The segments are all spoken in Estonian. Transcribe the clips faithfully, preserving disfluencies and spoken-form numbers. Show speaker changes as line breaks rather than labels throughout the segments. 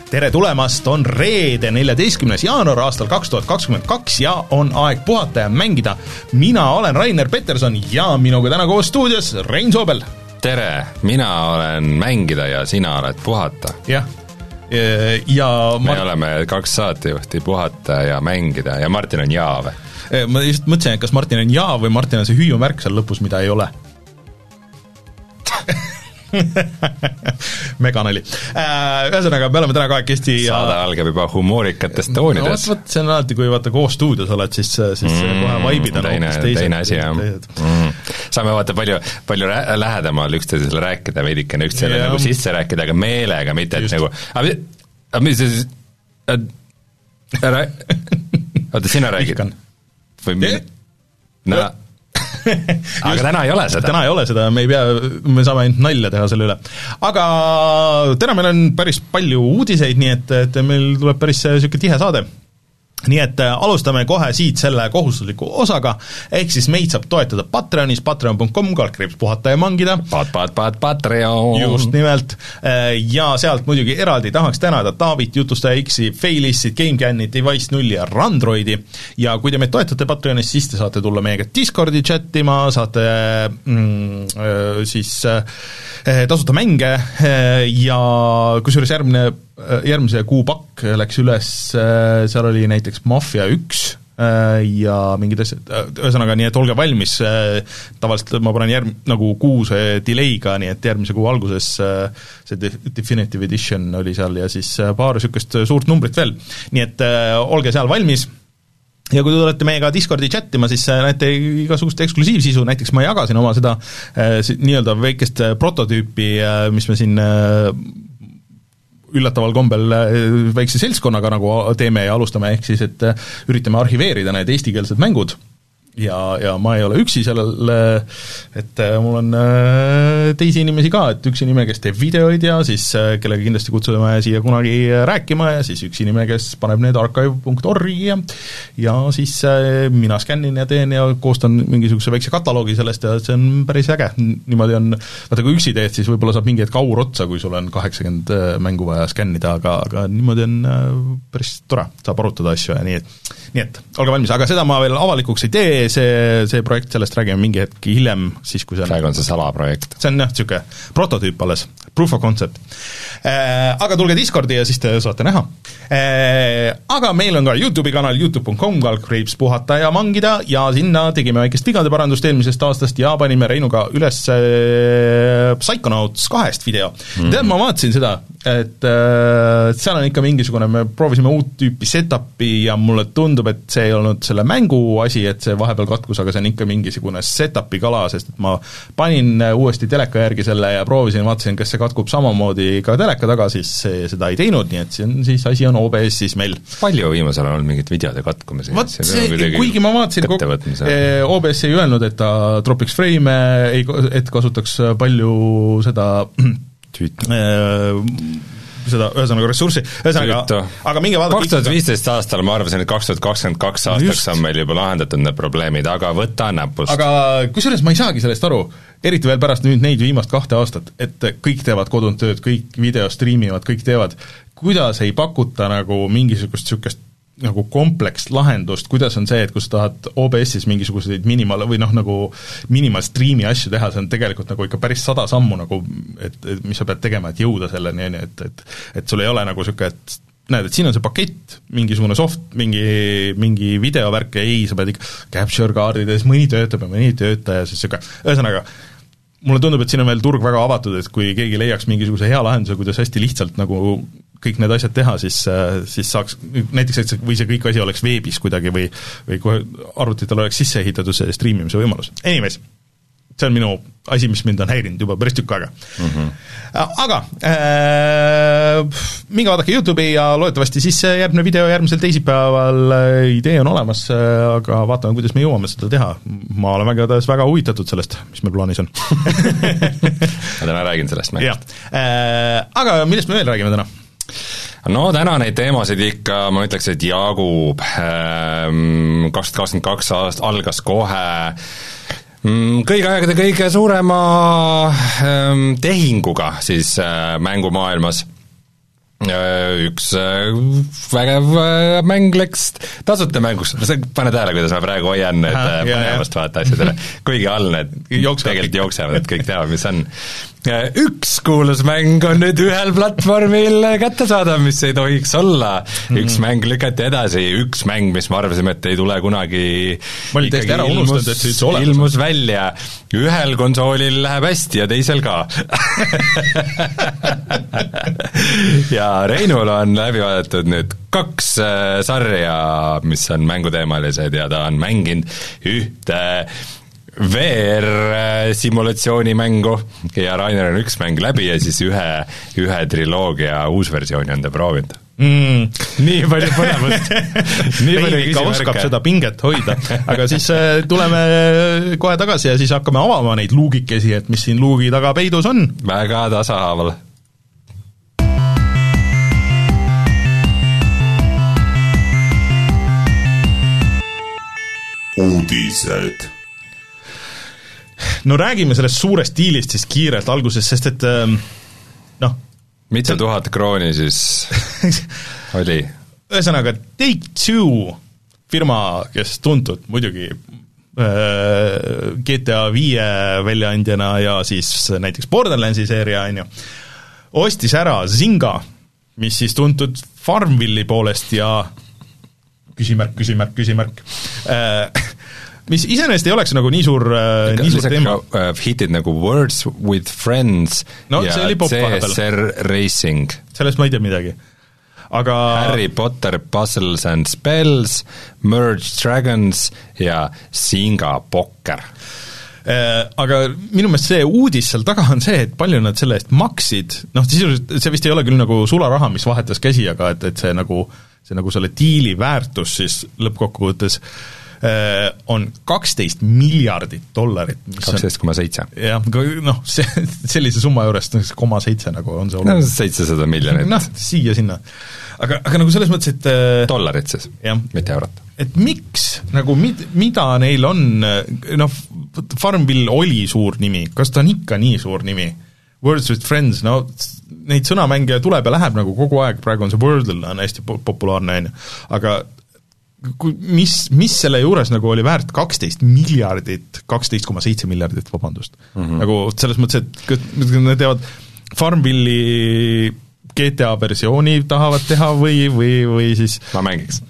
tere tulemast, on reede, neljateistkümnes jaanuar aastal kaks tuhat kakskümmend kaks ja on aeg puhata ja mängida. Mina olen Rainer Peterson ja minuga täna koos stuudios Rein Soobel.
Tere, mina olen mängida ja sina oled puhata.
Jah, ja
me Mart... oleme kaks saatejuhti, puhata ja mängida ja Martin on jaa või?
Ma just mõtlesin, et kas Martin on jaa või Martin on see hüüumärk seal lõpus, mida ei ole. Meganali. Ühesõnaga, me oleme täna kahekesti ja...
Saade algab juba humoorikatest toonides.
No, võt, see on alati, kui vaata koos stuudios oled, siis, siis mm, kohe vaibid on
teine,
teised,
teine asi, jah. Mm. Saame vaata palju, palju rä- lähedamal üksteisele rääkida, veidikene üksteisele ja, nagu sisse rääkida, aga meelega, mitte et nagu aga, aga mis see siis ära... Oota, sina räägid? Või mine... No... aga just, täna ei ole seda.
Täna ei ole seda, me ei pea, me saame ainult nalja teha selle üle. Aga täna meil on päris palju uudiseid, nii et, et meil tuleb päris selline tihe saade. Nii et alustame kohe siit selle kohustusliku osaga, ehk siis meid saab toetada Patreonis, patreon punkt com, kalkriips puhata ja mangida.
Pat, pat, pat, Patreon.
Just nimelt. Ja sealt muidugi eraldi tahaks tänada Taavit, Jutustaja X-i, Failissit, GameCan'i, Device nulli ja Randroidi. Ja kui te meid toetate Patreonis, siis te saate tulla meiega Discordi chattima, saate mm, siis tasuta mänge ja kusjuures järgmine järgmise kuu pakk läks üles, seal oli näiteks Mafia üks ja mingid asjad, ühesõnaga nii, et olge valmis, tavaliselt ma panen järg, nagu kuuse delay'ga, nii et järgmise kuu alguses see Definitive Edition oli seal ja siis paar sükest suurt numbrit veel, nii et olge seal valmis. Ja kui te olete meiega Discordi chattima, siis näete igasugust eksklusiivsisu, näiteks ma jagasin oma seda nii-öelda väikest prototüüpi, mis me siin üllataval kombel väikse seltskonnaga nagu teeme ja alustame, ehk siis, et üritame arhiveerida need eestikeelsed mängud ja, ja ma ei ole üksi sellel, et mul on teisi inimesi ka, et üks inimene, kes teeb videoid ja siis kellega kindlasti kutsume siia kunagi rääkima ja siis üks inimene, kes paneb need archive punkt org ja, ja siis mina skännin ja teen ja koostan mingisuguse väikse kataloogi sellest ja see on päris äge. Niimoodi on, vaata kui üksi teed, siis võib-olla saab mingi hetk aur otsa, kui sul on kaheksakümmend mängu vaja skännida, aga, aga niimoodi on päris tore, saab arutada asju ja nii et, nii et olge valmis, aga seda ma veel avalikuks ei tee, see, see projekt, sellest räägime mingi hetk hiljem, siis kui see on...
Praegu on see salaprojekt.
See on jah, niisugune prototüüp alles, proof of concept. Äh, aga tulge Discordi ja siis te saate näha. Äh, aga meil on ka YouTube'i kanal youtube punkt com, kalkriips puhata ja mangida ja sinna tegime väikest vigade parandust eelmisest aastast ja panime Reinuga üles äh, Psychonauts kahest video. Mm. Tead, ma vaatasin seda, et äh, seal on ikka mingisugune, me proovisime uut tüüpi setupi ja mulle tundub, et see ei olnud selle mängu asi, et see vahepeal katkus, aga see on ikka mingisugune setupi kala, sest et ma panin uuesti teleka järgi selle ja proovisin, vaatasin, kas see katkub samamoodi ka teleka taga, siis see seda ei teinud, nii et see on, siis asi on O B S siis meil.
Palju viimasel on mingid videode katkumisi?
Vat see, kuigi ma vaatasin, O B S ei öelnud, et ta tropiks frame, ei, et kasutaks palju seda seda ühesõnaga ressurssi, ühesõnaga, aga minge vaadake
kaks tuhat viisteist aastal ma arvasin, et kaks tuhat kakskümmend kaks aastaks on meil juba lahendatud need probleemid, aga võta näpust.
Aga kusjuures ma ei saagi sellest aru, eriti veel pärast nüüd neid viimast kahte aastat, et kõik teevad kodunt tööd, kõik video striimivad, kõik teevad, kuidas ei pakuta nagu mingisugust niisugust nagu kompleks lahendust, kuidas on see, et kui sa tahad O B S-is mingisuguseid minimal- või noh, nagu minimal streami asju teha, see on tegelikult nagu ikka päris sada sammu nagu, et, et mis sa pead tegema, et jõuda selleni, et, et, et sul ei ole nagu niisugune, et näed, et siin on see pakett, mingisugune soft, mingi, mingi videovärk ja ei, sa pead ikka capture kaardides, mõni töötab ja mõni ei tööta ja siis niisugune, ühesõnaga, mulle tundub, et siin on veel turg väga avatud, et kui keegi leiaks mingisuguse hea lahenduse, kuidas hästi lihtsalt nagu kõik need asjad teha, siis, siis saaks näiteks, et see, või see kõik asi oleks veebis kuidagi või, või kohe arvutitel oleks sisse ehitatud see streamimise võimalus. Anyways, see on minu asi, mis mind on häirinud juba päris tükk aega. Mm-hmm. Aga äh, minge vaadake YouTube'i ja loodetavasti siis järgmine video järgmisel teisipäeval, idee on olemas, aga vaatame, kuidas me jõuame seda teha. Ma olen väga, väga huvitatud sellest, mis meil plaanis on.
Ma täna räägin sellest mängust.
Äh, aga millest me veel räägime täna?
No täna neid teemasid ikka, ma ütleks, et jagub kaks tuhat kakskümmend kaks aast algas kohe kõige aegade kõige suurema tehinguga siis mängumaailmas. üks vägev mäng läks tasuta mängus, sa pane tähele, kuidas ma praegu hoian need põnevast vaata asjadele, kuigi all need tegelikult jooksevad, kõik teavad, mis on. Üks kuulus mäng on nüüd ühel platvormil kättesaadav, mis ei tohiks olla, üks mm. mäng lükati edasi, üks mäng, mis ma arvasin, et ei tule kunagi ikkagi ilmus, ilmus välja, ühel konsoolil läheb hästi ja teisel ka. Ja Reinul on läbi vaadatud nüüd kaks sarja, mis on mänguteemalised ja ta on mänginud ühte V R-simulatsiooni mängu ja Rainer on üks mäng läbi ja siis ühe, ühe triloogia uusversiooni on ta proovinud.
Mm.
Nii palju põnevust. Nii palju
ikka oskab seda pinget hoida, aga siis tuleme kohe tagasi ja siis hakkame avama neid luugikesi, et mis siin luugi taga peidus on.
Väga tasahaaval.
Uudised.
No räägime sellest suurest diilist siis kiirelt alguses, sest et noh,
mitu tuhat krooni siis oli?
Ühesõnaga, Take-Two firma, kes tuntud muidugi G T A viie väljaandjana ja siis näiteks Borderlandsi seeria, on ju, ostis ära Zynga, mis siis tuntud Farmville'i poolest ja küsimärk, küsimärk, küsimärk mis iseenesest ei oleks nagu nii suur, nii suur teema.
Uh, hitid nagu Words with Friends
no,
ja C S R Racing.
Sellest ma ei tea midagi. Aga
Harry Potter Puzzles and Spells, Merge Dragons ja Zynga Poker.
Aga minu meelest see uudis seal taga on see, et palju nad selle eest maksid, noh, see vist ei ole küll nagu sularaha, mis vahetas käsi, aga et, et see nagu see nagu selle diili väärtus siis lõppkokkuvõttes on kaksteist miljardit dollarit.
kaksteist koma seitse.
jah, noh, see, sellise summa juures koma seitse nagu on see
no, seitsesada miljonit.
noh, siia sinna. Aga, aga nagu selles mõttes, et
dollarit siis, mitte eurot.
Et miks, nagu mid, mida neil on, noh, Farmville oli suur nimi, kas ta on ikka nii suur nimi? Words with Friends, no neid sõnamänge tuleb ja läheb nagu kogu aeg, praegu on see Wordle on hästi populaarne, aga mis, mis selle juures nagu oli väärt kaksteist miljardit, kaksteist koma seitse miljardit, vabandust. Mm-hmm. Nagu selles mõttes, et nad teevad Farmville'i G T A versiooni tahavad teha või, või, või siis
ma mängiks.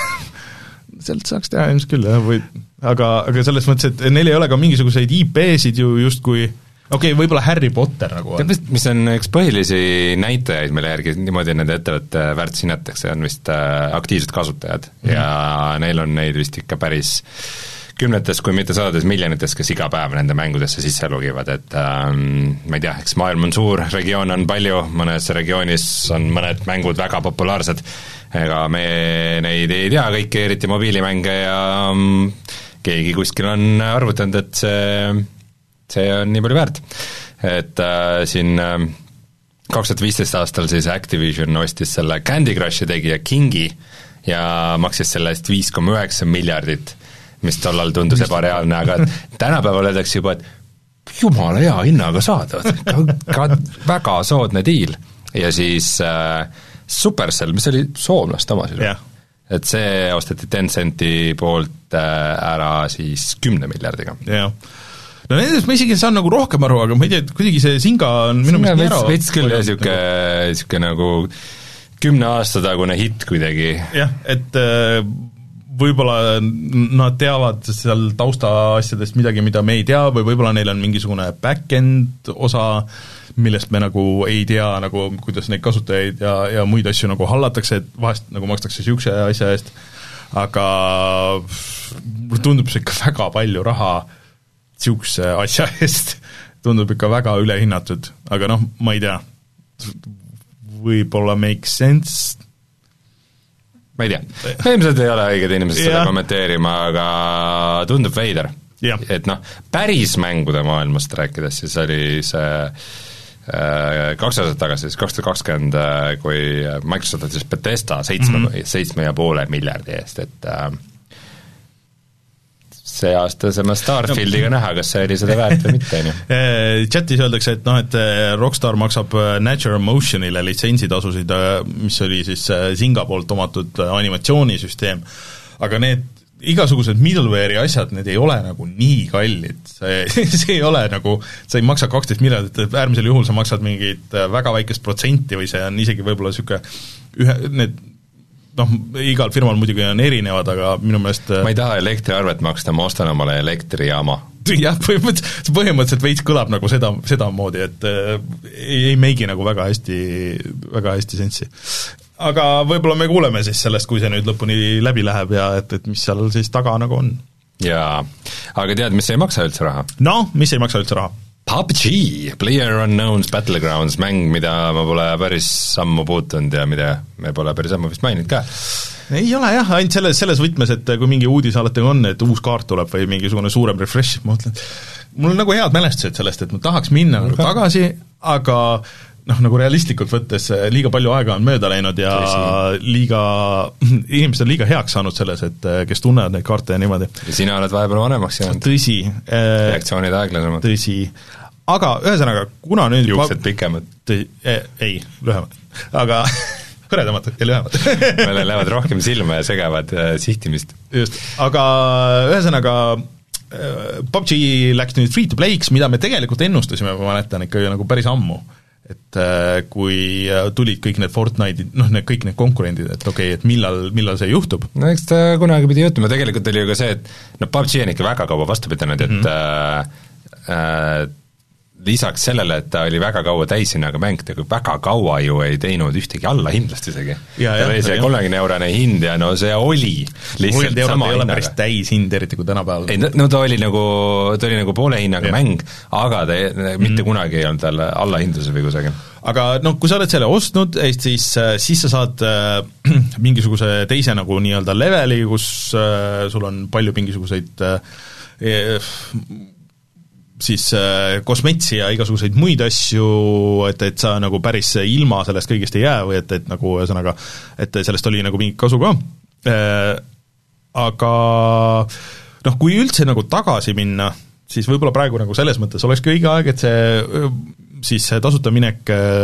Sealt saaks teha ilmselt küll, jah, või aga, aga selles mõttes, et neil ei ole ka mingisuguseid I P-sid ju justkui okei okay,, võib-olla Harry Potter nagu on.
Mis on üks põhilisi näitajaid, mille järgi niimoodi nende ettevõtte väärtus hinnatakse, on vist aktiivsed kasutajad mm-hmm. ja neil on neid vist ikka päris kümnetes, kui mitte sadades miljonites, kes iga päev nende mängudesse sisse lugivad, et ähm, ma ei tea, eks maailm on suur, regioon on palju, mõnes regioonis on mõned mängud väga populaarsed, ega me neid ei tea kõiki, eriti mobiilimänge ja ähm, keegi kuskil on arvutanud, et see see on nii palju väärt, et äh, siin äh, kaks tuhat viisteist aastal siis Activision ostis selle Candy Crushi tegija Kingi ja maksis selle eest viis koma üheksa miljardit, mis tollal tundus ebareaalne, aga tänapäeval öeldakse juba, et jumala hea hinnaga saada, ka, ka väga soodne diil. Ja siis äh, Supercell, mis oli soomlaste oma siis,
yeah.
et see osteti Tencenti poolt äh, ära siis kümne miljardiga.
jah yeah. No nendest ma isegi saan nagu rohkem aru, aga ma ei tea, et kuidagi see Zynga on minu meelest ära
veits küll jah, siuke, siuke nagu kümne aasta tagune hitt kuidagi.
jah, et võib-olla nad teavad seal tausta asjadest midagi, mida me ei tea, või võib-olla neil on mingisugune back-end osa, millest me nagu ei tea, nagu kuidas neid kasutajaid ja, ja muid asju nagu hallatakse, et vahest nagu makstakse siukse asja eest, aga tundub see ikka väga palju raha siukse asja eest, tundub ikka väga ülehinnatud, aga noh, ma ei tea, võib-olla make sense.
Ma ei tea, ilmselt ei ole õiged inimesed seda kommenteerima, aga tundub veider. Et noh, päris mängude maailmast rääkides, siis oli see äh, kaks aastat tagasi, siis kaks tuhat kakskümmend, kui Microsoft võttis Bethesda seitsme, mm-hmm. seitsme ja poole miljardi eest, et äh, see aasta sama Starfieldiga no. näha, kas see oli seda väärt või mitte, on ju.
Chatis öeldakse, et noh, et Rockstar maksab Natural Motionile litsentsitasusid, mis oli siis Zynga poolt omatud animatsioonisüsteem, aga need igasugused middleware'i asjad, need ei ole nagu nii kallid, see, see ei ole nagu, sa ei maksa kaksteist miljardit, äärmisel juhul sa maksad mingit väga väikest protsenti või see on isegi võib-olla niisugune ühe, need noh, igal firmal muidugi on erinevad, aga minu meelest
ma ei taha elektriarvet maksta, ma ostan omale elektrijaama.
Jah, põhimõtteliselt, põhimõtteliselt veits kõlab nagu seda, seda moodi, et äh, ei, ei meigi nagu väga hästi, väga hästi sensi. Aga võib-olla me kuuleme siis sellest, kui see nüüd lõpuni läbi läheb ja et, et mis seal siis taga nagu on.
Jaa, aga tead, mis ei maksa üldse raha?
No, mis ei maksa üldse raha?
P U B G, PlayerUnknown's Battlegrounds, mäng, mida ma pole päris sammu puutunud ja mida me pole päris sammu vist maininud ka.
Ei ole jah, ainult selles, selles võtmes, et kui mingi uudis alati on, et uus kaart tuleb või mingisugune suurem refresh, ma mõtlen, mul on nagu head mälestused sellest, et ma tahaks minna okay. tagasi, aga noh, nagu realistlikult võttes liiga palju aega on mööda läinud ja Tõsi. liiga, inimesed on liiga heaks saanud selles, et kes tunnevad neid kaarte ja niimoodi.
Ja sina oled vahepeal vanemaks jäänud.
Tõsi.
Reaktsioonid aeglasemad.
Tõsi. Aga ühesõnaga, kuna nüüd
juuksed pikemad.
Tõsi, ei, lühemad. Aga hõredamad ja lühemad.
Meile lähevad rohkem silma ja segavad äh, sihtimist.
Just, aga ühesõnaga äh, P U B G läks nüüd free to play'ks, mida me tegelikult ennustasime, ma mäletan ikka nagu päris ammu. Et äh, kui tulid kõik need Fortnite'id, noh, need kõik need konkurendid, et okei okay,, et millal, millal see juhtub?
No eks ta kunagi pidi juhtuma, tegelikult oli ju ka see, et no P U B G on ikka väga kaua vastu pidanud, et mm -hmm. äh, äh, lisaks sellele, et ta oli väga kaua täishinnaga mäng, ta väga kaua ju ei teinud ühtegi allahindlast isegi. ta oli see kolmekümne eurane hind ja no see oli lihtsalt sama hinnaga.
Päris täishind, eriti kui tänapäeval.
ei, no ta oli nagu, ta oli nagu poole hinnaga ja. mäng, aga ta mitte mm. kunagi ei olnud tal allahindluse või kusagil.
aga noh, kui sa oled selle ostnud, siis, siis sa saad äh, mingisuguse teise nagu nii-öelda leveli, kus äh, sul on palju mingisuguseid äh, siis äh, kosmetsi ja igasuguseid muid asju, et, et sa nagu päris ilma sellest kõigest ei jää või et, et nagu ühesõnaga, et sellest oli nagu mingit kasu ka äh,, aga noh, kui üldse nagu tagasi minna, siis võib-olla praegu nagu selles mõttes olekski õige aeg, et see siis see tasuta minek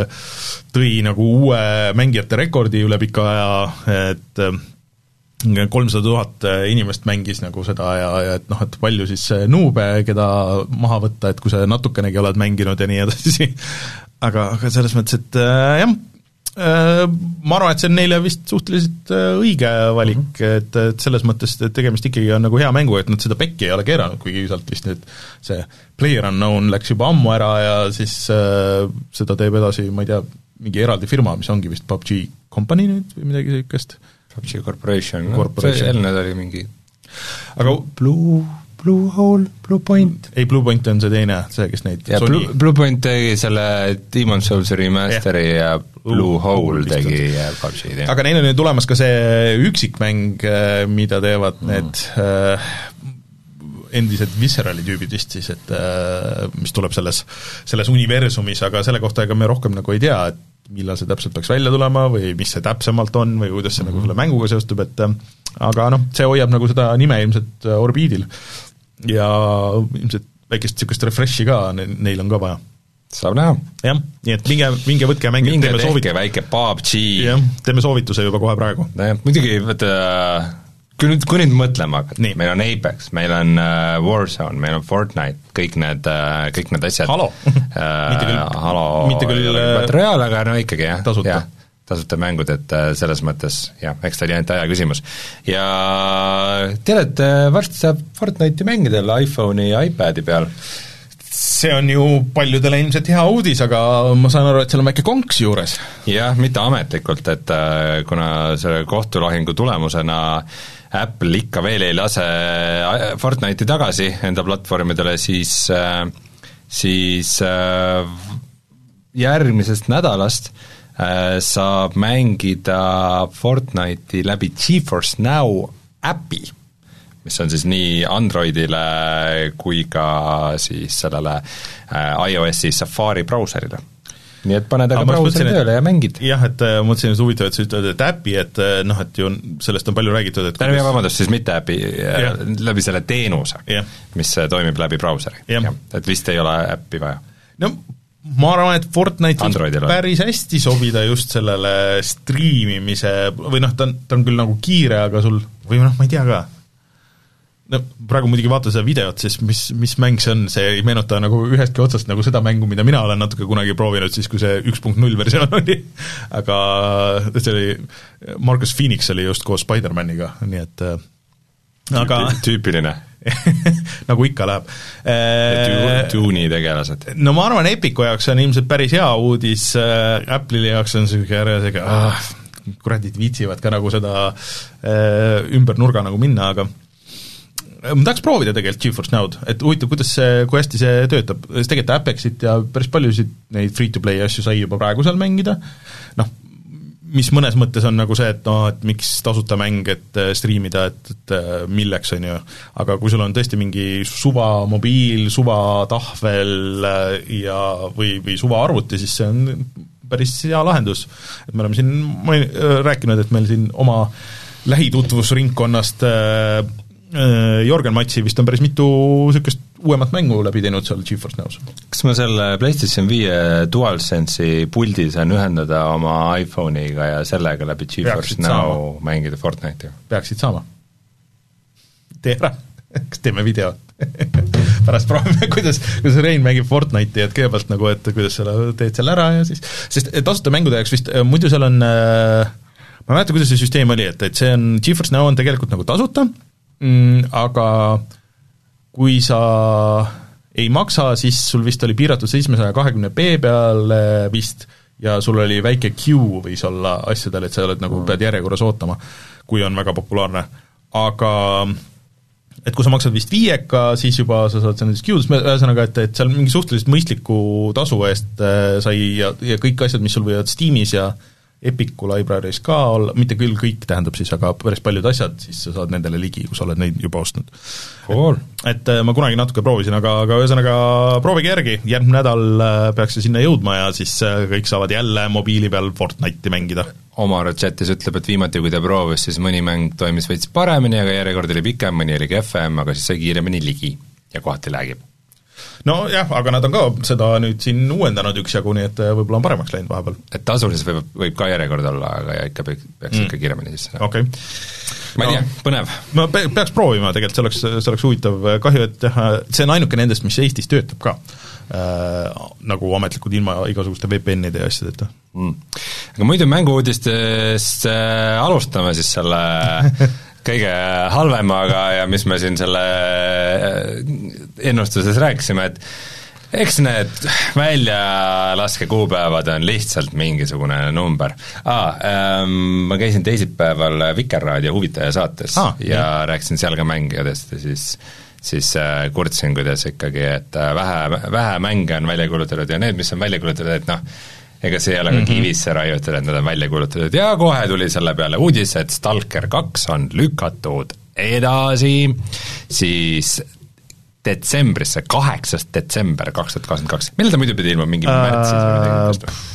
tõi nagu uue mängijate rekordi üle pika aja, et kolmsada tuhat inimest mängis nagu seda ja, ja et noh, et palju siis nuube, keda maha võtta, et kui sa natukenegi oled mänginud ja nii edasi, aga, aga selles mõttes, et äh, jah, äh, ma arvan, et see on neile vist suhteliselt äh, õige valik mm, -hmm. et, et selles mõttes, et tegemist ikkagi on nagu hea mängu, et nad seda pekki ei ole keeranud, kuigi sealt vist nüüd see PlayerUnknown läks juba ammu ära ja siis äh, seda teeb edasi, ma ei tea, mingi eraldi firma, mis ongi vist P U B G Company nüüd või midagi sellist.
P U B G Corporation, Corporation. No, see enne oli mingi
aga
Blue, Blue Hole, Blue Point?
Ei, Blue Point on see teine, see, kes neid
ja Blue, Blue Point tegi selle Demon's Souls Remasteri yeah. ja Blue Hole tegi ja P U B G.
Aga neil on nüüd tulemas ka see üksikmäng, mida teevad mm. need äh, endised Viscerali tüübid vist siis, et äh, mis tuleb selles, selles universumis, aga selle kohta ega me rohkem nagu ei tea, et millal see täpselt peaks välja tulema või mis see täpsemalt on või kuidas see mm-hmm. nagu selle mänguga seostub, et aga noh, see hoiab nagu seda nime ilmselt orbiidil ja ilmselt väikest niisugust refreshi ka neil on ka vaja.
Saab näha.
Jah, nii et minge, minge võtke ja mängige.
Minge tehke väike P U B G.
Jah, teeme soovituse juba kohe praegu.
Muidugi, võtta kui nüüd, kui nüüd mõtlema hakata, meil on Apex, meil on uh, Warzone, meil on Fortnite, kõik need uh,, kõik need asjad.
Halo
uh, mitte küll, Halo
mitte küll
reaal, aga no ikkagi jah.
Tasuta.
Ja, tasuta mängud, et uh, selles mõttes, jah, eks ta oli ainult aja küsimus. Ja tead, et uh, varsti saab Fortnite'i mängida iPhone'i ja iPadi peal.
See on ju paljudele ilmselt hea uudis, aga ma saan aru, et seal on väike konks juures.
Jah, mitte ametlikult, et uh, kuna selle kohtulahingu tulemusena Apple ikka veel ei lase Fortnite'i tagasi enda platvormidele, siis, siis järgmisest nädalast saab mängida Fortnite'i läbi GeForce Now äpi, mis on siis nii Androidile kui ka siis sellele iOS-i Safari brauserile. nii et paned aga brauseri tööle ja mängid.
Jah, et ma mõtlesin, et huvitav, et sa ütled, et äpi, et noh, et ju on, sellest on palju räägitud, et
tähendab, vabandust, siis mitte äpi, läbi selle teenuse,
ja. mis
toimib läbi brauseri. Et vist ei ole äppi vaja.
No ma arvan, et Fortnite
Androidil
päris hästi sobida just sellele striimimise, või noh, ta on, ta on küll nagu kiire, aga sul, või noh, ma ei tea ka, no praegu muidugi vaata seda videot, siis mis, mis mäng see on, see ei meenuta nagu ühestki otsast nagu seda mängu, mida mina olen natuke kunagi proovinud, siis kui see üks punkt null versioon oli, aga see oli, Marcus Phoenix oli just koos Spider-maniga, nii et aga
tüüpiline
nagu ikka läheb.
Tuuni tegelased.
No ma arvan, Epiku jaoks on ilmselt päris hea uudis, Apple'i jaoks on selline ära sega, ah, kuradid viitsivad ka nagu seda ümber nurga nagu minna, aga ma tahaks proovida tegelikult GeForce Now'd, et huvitav, kuidas see, kui hästi see töötab, sest tegelikult Apexit ja päris paljusid neid free-to-play asju sai juba praegu seal mängida, noh, mis mõnes mõttes on nagu see, et noh, et miks tasuta mäng, et striimida, et, et milleks on ju, aga kui sul on tõesti mingi suva mobiil, suva tahvel ja või, või suva arvuti, siis see on päris hea lahendus. Et me oleme siin ma olen rääkinud, et meil siin oma lähitutvusringkonnast Jorgen Matsi vist on päris mitu niisugust uuemat mängu läbi teinud seal GeForce Now's.
Kas ma selle PlayStation viie DualSense'i puldi saan ühendada oma iPhone'iga ja sellega läbi GeForce Now mängida Fortnite'i?
Peaksid saama. Tee ära, kas teeme video? Pärast proovime, kuidas, kuidas Rein mängib Fortnite'i, et kõigepealt nagu, et kuidas sa teed seal ära ja siis, sest tasuta mängude jaoks vist, muidu seal on, ma mäletan, kuidas see süsteem oli, et, et see on, GeForce Now on tegelikult nagu tasuta, Mm, aga kui sa ei maksa, siis sul vist oli piiratud seitsmesaja kahekümne p peal vist ja sul oli väike queue võis olla asjadel, et sa oled nagu, pead järjekorras ootama, kui on väga populaarne. Aga et kui sa maksad vist viieka, siis juba sa saad seal näiteks queue'des, ühesõnaga, et, et seal mingi suhteliselt mõistliku tasu eest sai ja, ja kõik asjad, mis sul võivad Steamis ja Epiku library's ka olla, mitte küll kõik tähendab siis, aga päris paljud asjad, siis sa saad nendele ligi, kui sa oled neid juba ostnud.
Cool.
Et, et ma kunagi natuke proovisin, aga, aga ühesõnaga proovige järgi, järgmine nädal peaks see sinna jõudma ja siis kõik saavad jälle mobiili peal Fortnite'i mängida.
Omar chatis ütleb, et viimati, kui ta proovis, siis mõni mäng toimis veits paremini, aga järjekord oli pikem, mõni oli kehvem, aga siis sai kiiremini ligi ja kohati läägib.
No jah, aga nad on ka seda nüüd siin uuendanud üksjagu, nii et võib-olla on paremaks läinud vahepeal.
Et tasulises võib, võib ka järjekord olla, aga ikka peaks, peaks mm. ikka kiiremini sisse.
Okay.
Ma ei tea,
no,
põnev.
Ma pe- peaks proovima, tegelikult see oleks, see oleks huvitav, kahju, et see on ainuke nendest, mis Eestis töötab ka, äh, nagu ametlikud ilma igasuguste V P N-ide ja asjadeta.
Mm. Aga muidu mängu-uudistest äh, alustame siis selle kõige halvemaga ja mis me siin selle ennustuses rääkisime, et eks need väljalaske kuupäevad on lihtsalt mingisugune number. Ah, ähm, ma käisin teisipäeval Vikerraadio huvitaja saates ah, ja jah. Rääkisin seal ka mängijadest ja siis, siis äh, kurtsin, kuidas ikkagi, et äh, vähe, vähe mänge on välja kuulutatud ja need, mis on välja kuulutatud, et noh, ega see ei ole ka mm-hmm. kivisse raiutud, et nad on välja kuulutatud ja kohe tuli selle peale uudis, et Stalker kaks on lükatud edasi, siis detsembrisse, kaheksas detsember kaks tuhat kakskümmend kaks, millal ta muidu pidi ilma mingi märtsis või midagi äh,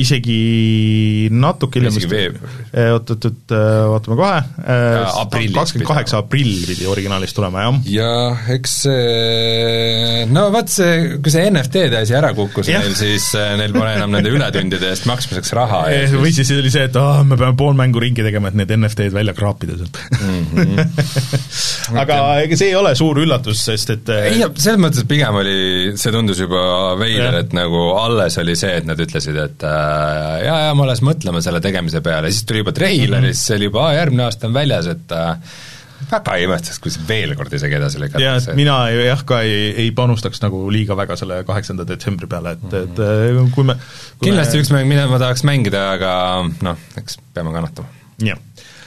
isegi natuke ilmast, oot, oot, oot, vaatame kohe, kakskümmend kaheksa aprill pidi originaalist tulema, jah. ja eks see, no vaat see, kui see N F T-de asi ära kukkus ja. Neil, siis neil pole enam nende ületundide eest maksmiseks raha.
Siis... või siis oli see, et oh, me peame pool mängu ringi tegema, et need N F T-d välja kraapida sealt mm-hmm. aga ega see ei ole suur üllatus, sest et
ei, selles mõttes pigem oli, see tundus juba veider, et nagu alles oli see, et nad ütlesid, et ja, ja ma alles mõtlema selle tegemise peale, siis tuli juba treileris, see oli juba järgmine aasta on väljas, et väga ei imestaks, kui see veel kord isegi edasi lükata.
Ja, et mina jah ka ei, ei panustaks nagu liiga väga selle kaheksanda detsembri peale, et, et kui me kui
kindlasti
me...
üks mäng, mida ma tahaks mängida, aga noh, eks peame kannatama.
Jah.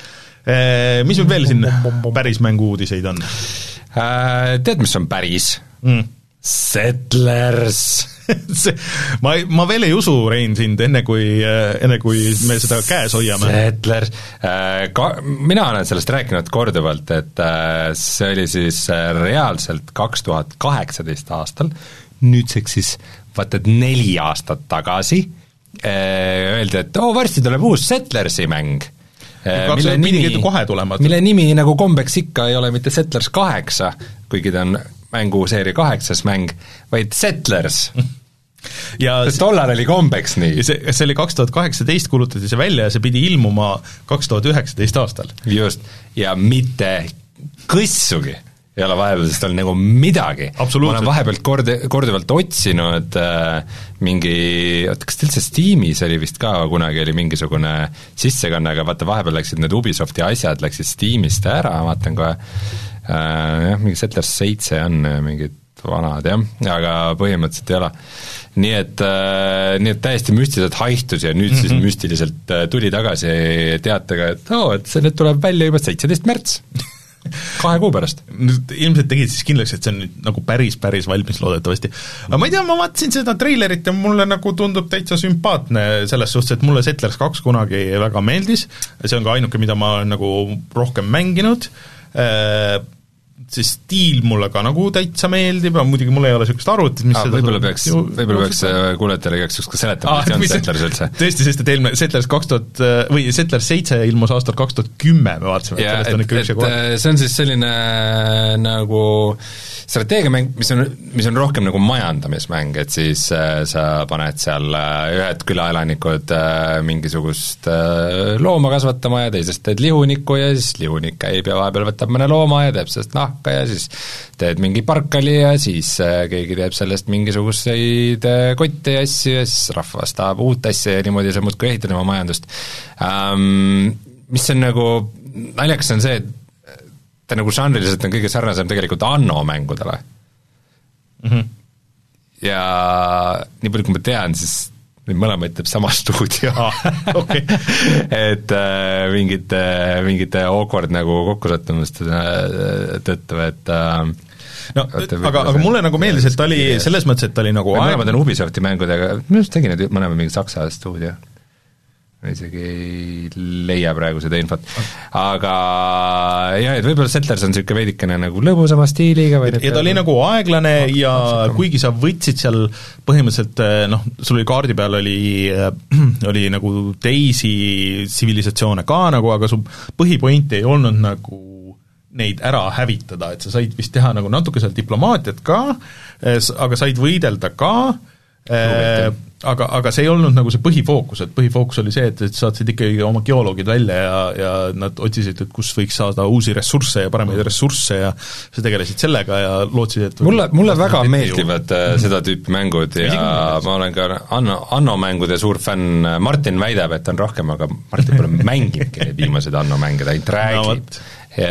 E, mis meil veel siin päris mängu uudiseid on?
Tead, mis on päris?
Mm.
Settlers
see, ma, ma veel ei usu, Rein, sind, enne kui, enne kui me seda käes hoiame.
Settlers, ka, mina olen sellest rääkinud korduvalt, et see oli siis reaalselt kaks tuhat kaheksateist aastal, nüüdseks siis vaata, et neli aastat tagasi öeldi, et oo, varsti tuleb uus Settlersi mäng,
mille nimi, kohe
mille nimi nagu kombeks ikka ei ole mitte Settlers kaheksa, kuigi ta on mänguseeria kaheksas mäng, vaid Settlers. Ja sest tollal oli kombeks nii.
See, see oli kaks tuhat kaheksateist, kuulutati see välja ja see pidi ilmuma kaks tuhat üheksateist aastal.
Just, ja mitte kõssugi ei ole vahepeal, sest on nagu midagi. Ma olen vahepealt kord, korduvalt otsinud äh, mingi, oot, kas üldse Steamis oli vist ka, kunagi oli mingisugune sissekanne, aga vaata, vahepeal läksid need Ubisofti asjad, läksid Steamist ära, vaatan kohe, äh, jah, mingi Settlers seitse on mingid vanad, jah, aga põhimõtteliselt ei ole. Nii et, äh, nii et täiesti müstiliselt haihtus ja nüüd mm -hmm. siis müstiliselt äh, tuli tagasi teatega, et oo, et see nüüd tuleb välja juba seitseteist märts. Kahe kuu pärast.
Nüüd ilmselt tegid siis kindlaks, et see on nüüd nagu päris, päris valmis loodetavasti. Aga ma ei tea, ma vaatasin seda treilerit ja mulle nagu tundub täitsa sümpaatne selles suhtes, et mulle Settlers kaks kunagi väga meeldis, see on ka ainuke, mida ma olen nagu rohkem mänginud, see stiil mulle ka nagu täitsa meeldib, aga muidugi mul ei ole niisugust arvutit, mis
ah, seda võib-olla peaks, võib-olla peaks kuulajatele igaks ka seletama, mis on Settlers üldse.
Tõesti, sest et eelmine Settlers kaks tuhat või Settlers seitse ilmus aastal kaks tuhat kümme, me vaatasime,
et sellest on ikka üks ja kohe. See on siis selline nagu strateegiamäng, mis on, mis on rohkem nagu majandamismäng, et siis äh, sa paned seal äh, ühed külaelanikud äh, mingisugust äh, looma kasvatama ja teisest teed lihunikku ja siis lihunik käib ja vahepeal võtab mõne looma ja teeb sellest nahka ja siis teed mingi parkali ja siis äh, keegi teeb sellest mingisuguseid äh, kotte ja asju ja siis rahvas tahab uut asja ja niimoodi sa muudkui ehitad oma majandust ähm,. Mis on nagu, naljakas on see, et ta nagu žanriliselt on kõige sarnasem tegelikult Anno mängudele mm. -hmm. Ja nii palju, kui ma tean, siis neid mõlemaid teeb sama stuudio ah, okay. et äh, mingid, äh, mingid awkward nagu kokkusattumust tõttu, et äh,
no võtta, aga, aga mulle nagu meeldis, et ta oli selles mõttes, et ta oli nagu
mõlemad on Ubisofti mängud, aga minu arust tegi need mõlemad mingi Saksa stuudio. Ma isegi ei leia praegu seda infot. Aga jah, et võib-olla Settlers on niisugune veidikene nagu lõbusama stiiliga või
ja, ja ta oli nagu aeglane ja kuigi sa võtsid seal põhimõtteliselt, noh, sul oli kaardi peal oli, oli nagu teisi tsivilisatsioone ka nagu, aga su põhipoint ei olnud nagu neid ära hävitada, et sa said vist teha nagu natuke seal diplomaatiat ka, aga said võidelda ka, Äh, aga, aga see ei olnud nagu see põhifookus, et põhifookus oli see, et, et saatsid ikkagi oma geoloogid välja ja, ja nad otsisid, et kus võiks saada uusi ressursse ja paremaid ressursse ja sa tegelesid sellega ja lootsid, et
mulle, mulle väga meeldivad mm-hmm. seda tüüpi mängud ja Esikud ma olen ka Anno, Anno mängude suur fänn, Martin väidab, et on rohkem, aga Martin pole mänginudki neid viimaseid Anno mänge, ta ainult räägib no,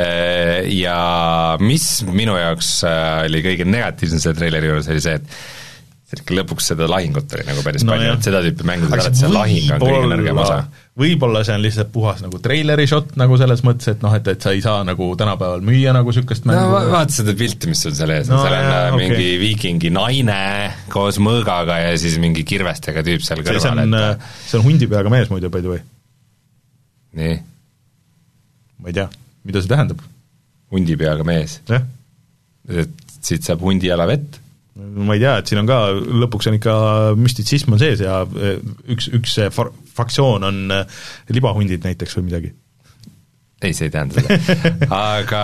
ja mis minu jaoks oli kõige negatiivsem selle treileri juures oli see, et lõpuks seda lahingut oli nagu päris no palju, et seda tüüpi mängudes alati see lahing on kõige nõrgem osa.
Võib-olla see on lihtsalt puhas nagu treileri shot nagu selles mõttes, et noh, et, et sa ei saa nagu tänapäeval müüa nagu niisugust mängu.
No vaata seda pilti, mis sul seal ees, no, seal on jah, mingi okay. viikingi naine koos mõõgaga ja siis mingi kirvestega tüüp seal kõrval.
See on, et... see on hundipeaga mees muidu, by the way.
Nii?
Ma ei tea, mida see tähendab?
Hundipeaga mees?
Jah.
Et siit saab hundi jala vett?
Ma ei tea, et siin on ka, lõpuks on ikka müstitsism on sees ja üks, üks fraktsioon on libahundid näiteks või midagi.
Ei, see ei tähenda seda. Aga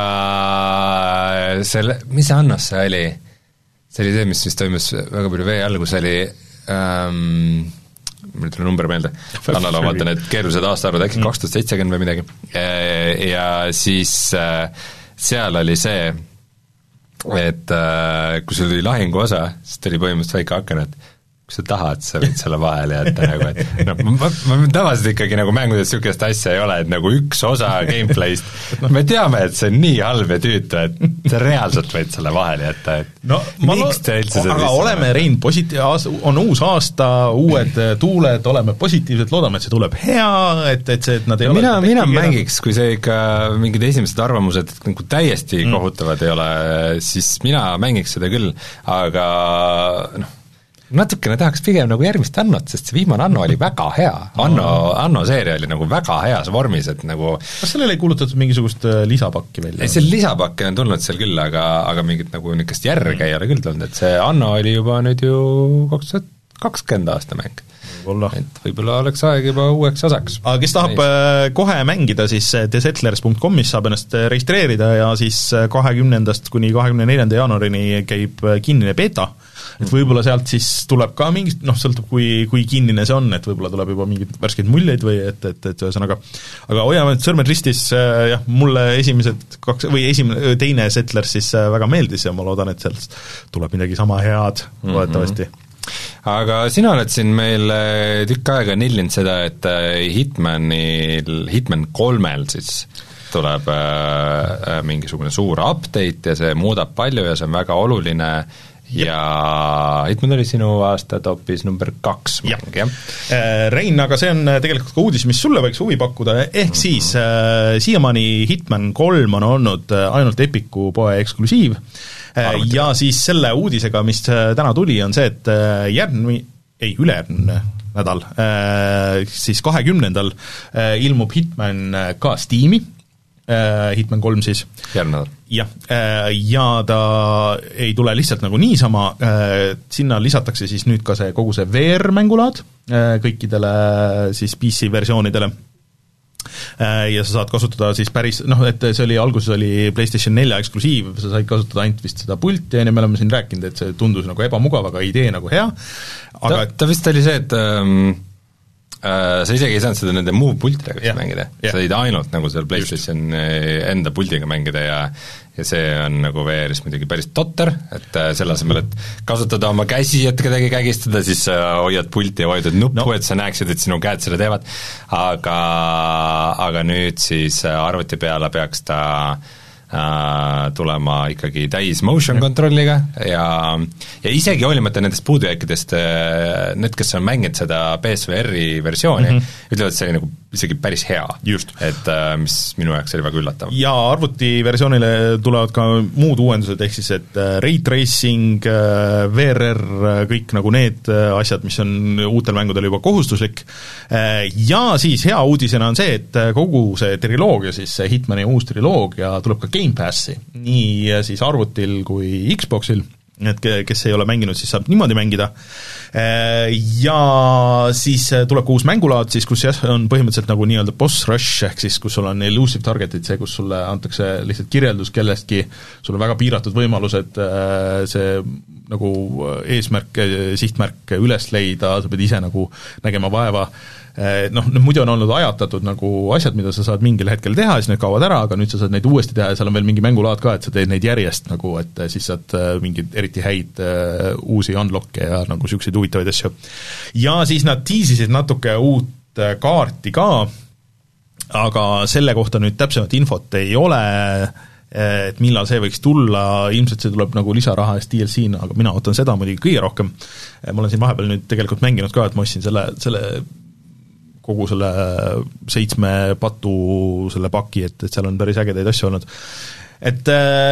selle, mis see Annos see oli? See oli see, mis, mis toimus väga palju vee all, kus oli ähm, mul tuli number meelde, Annal on vaata need keerulised aastaarvud, äkki kaks tuhat seitsekümmend või midagi. Ja siis seal oli see, et äh, kui sul oli lahingu osa, siis tuli põhimõtteliselt väike aken, et kui sa tahad, sa võid selle vahele jätta nagu, et noh, ma, ma tavaliselt ikkagi nagu mängudes niisugust asja ei ole, et nagu üks osa gameplayst, me teame, et see on nii halb ja tüütu, et sa reaalselt võid selle vahele jätta, et
no, miks te üldse seda aga oleme, Rein, positi-, on uus aasta, uued tuuled, oleme positiivsed, loodame, et see tuleb hea, et, et see, et nad ei
ja ole mina, mina mängiks, kui see ikka mingid esimesed arvamused nagu täiesti mm. kohutavad ei ole, siis mina mängiks seda küll, aga noh, natukene tahaks pigem nagu järgmist Annot, sest see viimane Anno oli väga hea. Anno, Anno seeria oli nagu väga heas vormis, et nagu
kas sellele ei kuulutatud mingisugust lisapakki välja?
Ei, see lisapakki on tulnud seal küll, aga, aga mingit nagu niisugust järge mm. ei ole küll tulnud, et see Anno oli juba nüüd ju kaks tuhat kakskümmend aasta mäng.
Olla.
et võib-olla oleks aeg juba uueks osaks.
aga kes tahab Neis. kohe mängida, siis the settlers dot comis saab ennast registreerida ja siis kahekümnendast kuni kahekümne neljanda jaanuarini käib kinnine beta, et võib-olla sealt siis tuleb ka mingit, noh, sõltub kui, kui kinnine see on, et võib-olla tuleb juba mingeid värskeid muljeid või et, et, et ühesõnaga aga hoiame sõrmed ristis, jah, mulle esimesed kaks, või esimene, teine Settlers siis väga meeldis ja ma loodan, et sealt tuleb midagi sama head loodetavasti mm. -hmm.
Aga sina oled siin meil tükk aega nillinud seda, et Hitmanil, Hitman kolmel siis tuleb äh, mingisugune suur update ja see muudab palju ja see on väga oluline ja Hitman oli sinu aasta topis number kaks mäng, jah?
Rein, aga see on tegelikult ka uudis, mis sulle võiks huvi pakkuda, ehk mm -hmm. siis äh, siiamaani Hitman kolm on olnud ainult Epiku poe eksklusiiv Arvuti. Ja siis selle uudisega, mis täna tuli, on see, et järgmine, ei, ülejärgmine nädal, siis kahekümnendal ilmub Hitman ka Steam'i, Hitman kolm siis.
Järgmine nädal.
Jah, ja ta ei tule lihtsalt nagu niisama, sinna lisatakse siis nüüd ka see kogu see V R-mängulaad kõikidele siis P C-versioonidele, ja sa saad kasutada siis päris, noh, et see oli, alguses oli PlayStation nelja eksklusiiv, sa said kasutada ainult vist seda pulti, ja me oleme siin rääkinud, et see tundus nagu ebamugav, aga idee nagu hea, aga
ta, ta vist oli see, et ähm, äh, sa isegi ei saanud seda nende muu pultidega vist yeah, mängida yeah., sa said ainult nagu seal PlayStation Just. enda puldiga mängida ja ja see on nagu V R-is muidugi päris totter, et selle asemel, et kasutada oma käsi, et kedagi kägistada, siis sa hoiad pulti ja hoiad nuppu no., et sa näeksid, et sinu käed seda teevad, aga, aga nüüd siis arvuti peale peaks ta äh, tulema ikkagi täis motion kontrolliga ja, ja isegi hoolimata nendest puudujääkidest, need, kes on mänginud seda P S V R-i versiooni mm, -hmm. ütlevad, et see oli nagu isegi päris hea,
Just.
et mis minu jaoks oli väga üllatav.
ja arvuti versioonile tulevad ka muud uuendused, ehk siis et ray tracing, V R R, kõik nagu need asjad, mis on uutel mängudel juba kohustuslik, ja siis hea uudisena on see, et kogu see triloogia, siis see Hitmani uus triloogia tuleb ka Game Passi, nii siis arvutil kui Xboxil, et kes ei ole mänginud, siis saab niimoodi mängida, ja siis tuleb ka uus mängulaad siis, kus jah, on põhimõtteliselt nagu nii-öelda boss rush, ehk siis kus sul on elusive target'id, see, kus sulle antakse lihtsalt kirjeldus kellestki, sul on väga piiratud võimalused see nagu eesmärk, sihtmärk üles leida, sa pead ise nagu nägema vaeva, noh, muidu on olnud ajatatud nagu asjad, mida sa saad mingil hetkel teha, siis need kaovad ära, aga nüüd sa saad neid uuesti teha ja seal on veel mingi mängulaad ka, et sa teed neid järjest nagu, et siis saad mingeid eriti häid uh, uusi unlock'e ja nagu niisuguseid huvitavaid asju. Ja siis nad tiisisid natuke uut kaarti ka, aga selle kohta nüüd täpsemat infot ei ole, et millal see võiks tulla, ilmselt see tuleb nagu lisaraha eest D L C-na, aga mina ootan seda muidugi kõige rohkem. Ma olen siin vahepeal nüüd tegelikult mänginud ka, et ma ostsin selle, selle kogu selle seitsme patu selle paki, et, et seal on päris ägedaid asju olnud. Et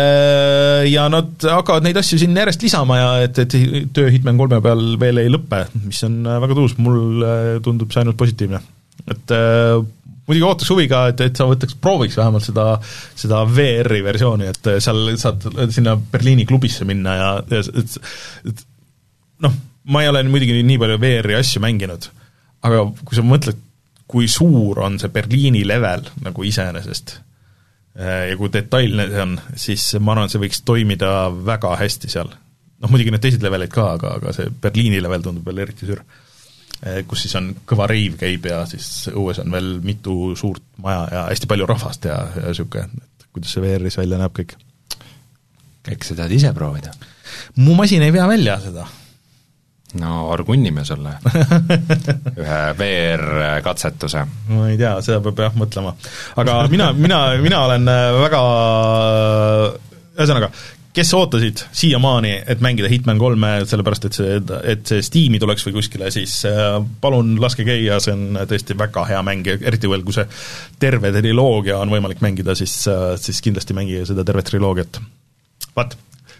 ja nad hakkavad neid asju siin järjest lisama ja et, et töö Hitman kolme peal veel ei lõppe, mis on väga tuus, mul tundub see ainult positiivne. Et muidugi ootaks huviga, et, et sa võtaks, prooviks vähemalt seda, seda V R-i versiooni, et seal saad sinna Berliini klubisse minna ja, ja et, et noh, ma ei ole muidugi nii palju V R-i asju mänginud, aga kui sa mõtled, kui suur on see Berliini level nagu iseenesest ja kui detailne see on, siis ma arvan, et see võiks toimida väga hästi seal. Noh, muidugi need teised leveleid ka, aga, aga see Berliini level tundub veel eriti sür, kus siis on kõva reiv käib ja siis õues on veel mitu suurt maja ja hästi palju rahvast ja, ja niisugune, et kuidas see V R-is välja näeb kõik.
Äkki sa tahad ise proovida?
Mu masin ei vea välja seda.
No orgunnime sulle ühe V R-katsetuse.
Ma ei tea, seda peab jah mõtlema. Aga mina, mina, mina olen väga, ühesõnaga, kes ootasid siiamaani, et mängida Hitman kolme, sellepärast et see, et see Steam'i tuleks või kuskile, siis palun laske käia, see on tõesti väga hea mäng, eriti veel, kui see terve triloogia on võimalik mängida, siis, siis kindlasti mängige seda terve triloogiat. Vaat.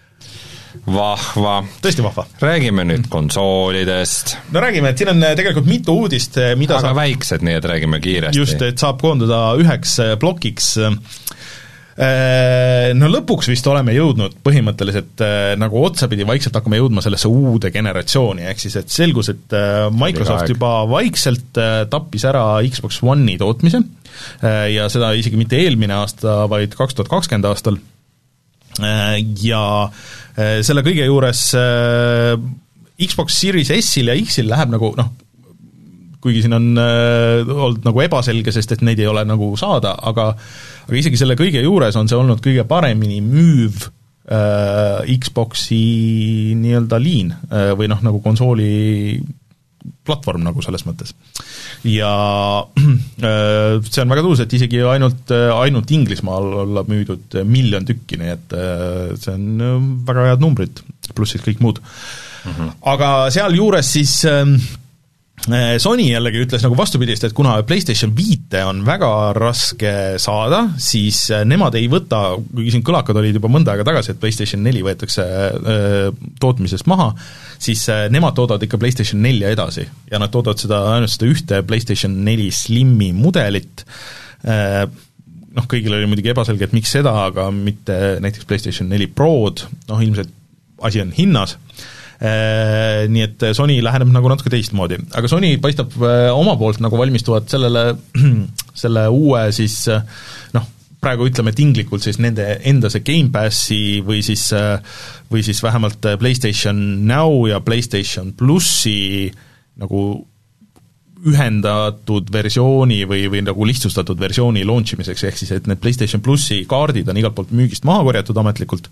Vahva.
Tõesti vahva.
Räägime nüüd konsoolidest.
No räägime, et siin on tegelikult mitu uudist, mida
aga
saab...
väiksed, nii et räägime kiiresti.
Just, et saab koondada üheks plokiks. No lõpuks vist oleme jõudnud põhimõtteliselt nagu otsapidi vaikselt hakkame jõudma sellesse uude generatsiooni, ehk siis et selgus, et Microsoft juba vaikselt tappis ära Xbox One'i tootmise ja seda isegi mitte eelmine aasta, vaid kaks tuhat kakskümmend aastal ja selle kõige juures Xbox Series S-il ja X-il läheb nagu noh, kuigi siin on äh, olnud nagu ebaselge, sest et neid ei ole nagu saada, aga aga isegi selle kõige juures on see olnud kõige paremini müüv äh, Xboxi nii-öelda liin äh, või noh, nagu konsooli platvorm nagu selles mõttes. Ja äh, see on väga tuus, et isegi ainult, ainult Inglismaal olla müüdud miljon tükki, nii et äh, see on väga head numbrid, pluss siis kõik muud. Mm-hmm. Aga seal juures siis äh, Sony jällegi ütles nagu vastupidist, et kuna PlayStation viite on väga raske saada, siis nemad ei võta, kuigi siin kõlakad olid juba mõnda aega tagasi, et PlayStation neli võetakse öö, tootmisest maha, siis nemad toodavad ikka PlayStation nelja edasi ja nad toodavad seda, ainult seda ühte PlayStation neli Slimi mudelit, noh, kõigil oli muidugi ebaselge, et miks seda, aga mitte näiteks PlayStation neli Prod, noh, ilmselt asi on hinnas, nii et Sony läheneb nagu natuke teistmoodi, aga Sony paistab oma poolt nagu valmistuvad sellele, selle uue siis noh, praegu ütleme tinglikult siis nende enda see Game Passi või siis, või siis vähemalt PlayStation Now ja PlayStation Plussi nagu ühendatud versiooni või, või nagu lihtsustatud versiooni launchimiseks, ehk siis et need PlayStation Plussi kaardid on igalt poolt müügist maha korjatud ametlikult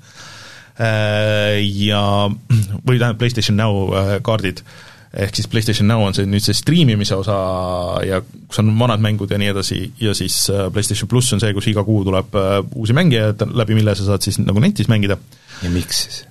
ja või tähendab PlayStation Now kaardid, ehk siis PlayStation Now on see nüüd see striimimise osa ja kus on vanad mängud ja nii edasi, ja siis PlayStation Plus on see, kus iga kuu tuleb uusi mängijaid, läbi mille sa saad siis nagu netis mängida.
Ja miks siis?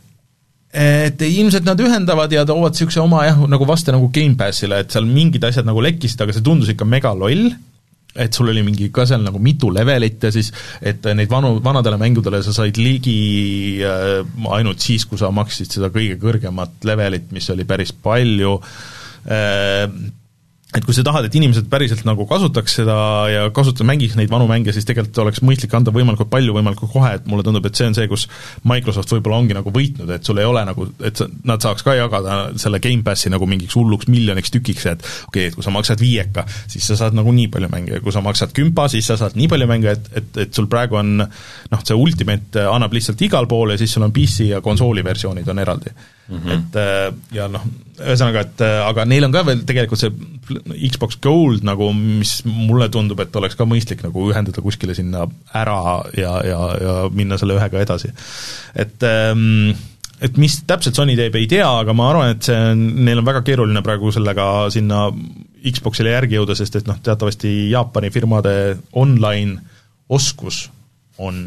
Et ilmselt nad ühendavad ja toovad niisuguse oma jah, nagu vaste nagu Game Passile, et seal mingid asjad nagu lekkisid, aga see tundus ikka mega loll, et sul oli mingi ka seal nagu mitu levelit ja siis, et neid vanu, vanadele mängudele sa said ligi äh, ainult siis, kui sa maksid seda kõige kõrgemat levelit, mis oli päris palju äh,, et kui sa tahad, et inimesed päriselt nagu kasutaks seda ja kasuta, mängiks neid vanu mänge, siis tegelikult oleks mõistlik anda võimalikult palju, võimalikult kohe, et mulle tundub, et see on see, kus Microsoft võib-olla ongi nagu võitnud, et sul ei ole nagu, et sa, nad saaks ka jagada selle Game Passi nagu mingiks hulluks miljoniks tükiks, et okei okay,, et kui sa maksad viieka, siis sa saad nagu nii palju mänge, kui sa maksad kümpa, siis sa saad nii palju mänge, et, et, et sul praegu on noh, see Ultimate annab lihtsalt igal pool ja siis sul on P C ja konsooli versioonid on eraldi. Mm-hmm. Et ja noh, ühesõnaga, et aga neil on ka veel tegelikult see Xbox Gold nagu, mis mulle tundub, et oleks ka mõistlik nagu ühendada kuskile sinna ära ja, ja, ja minna selle ühega edasi. Et, et mis täpselt Sony teeb, ei tea, aga ma arvan, et see on, neil on väga keeruline praegu sellega sinna Xboxile järgi jõuda, sest et noh, teatavasti Jaapani firmade online oskus on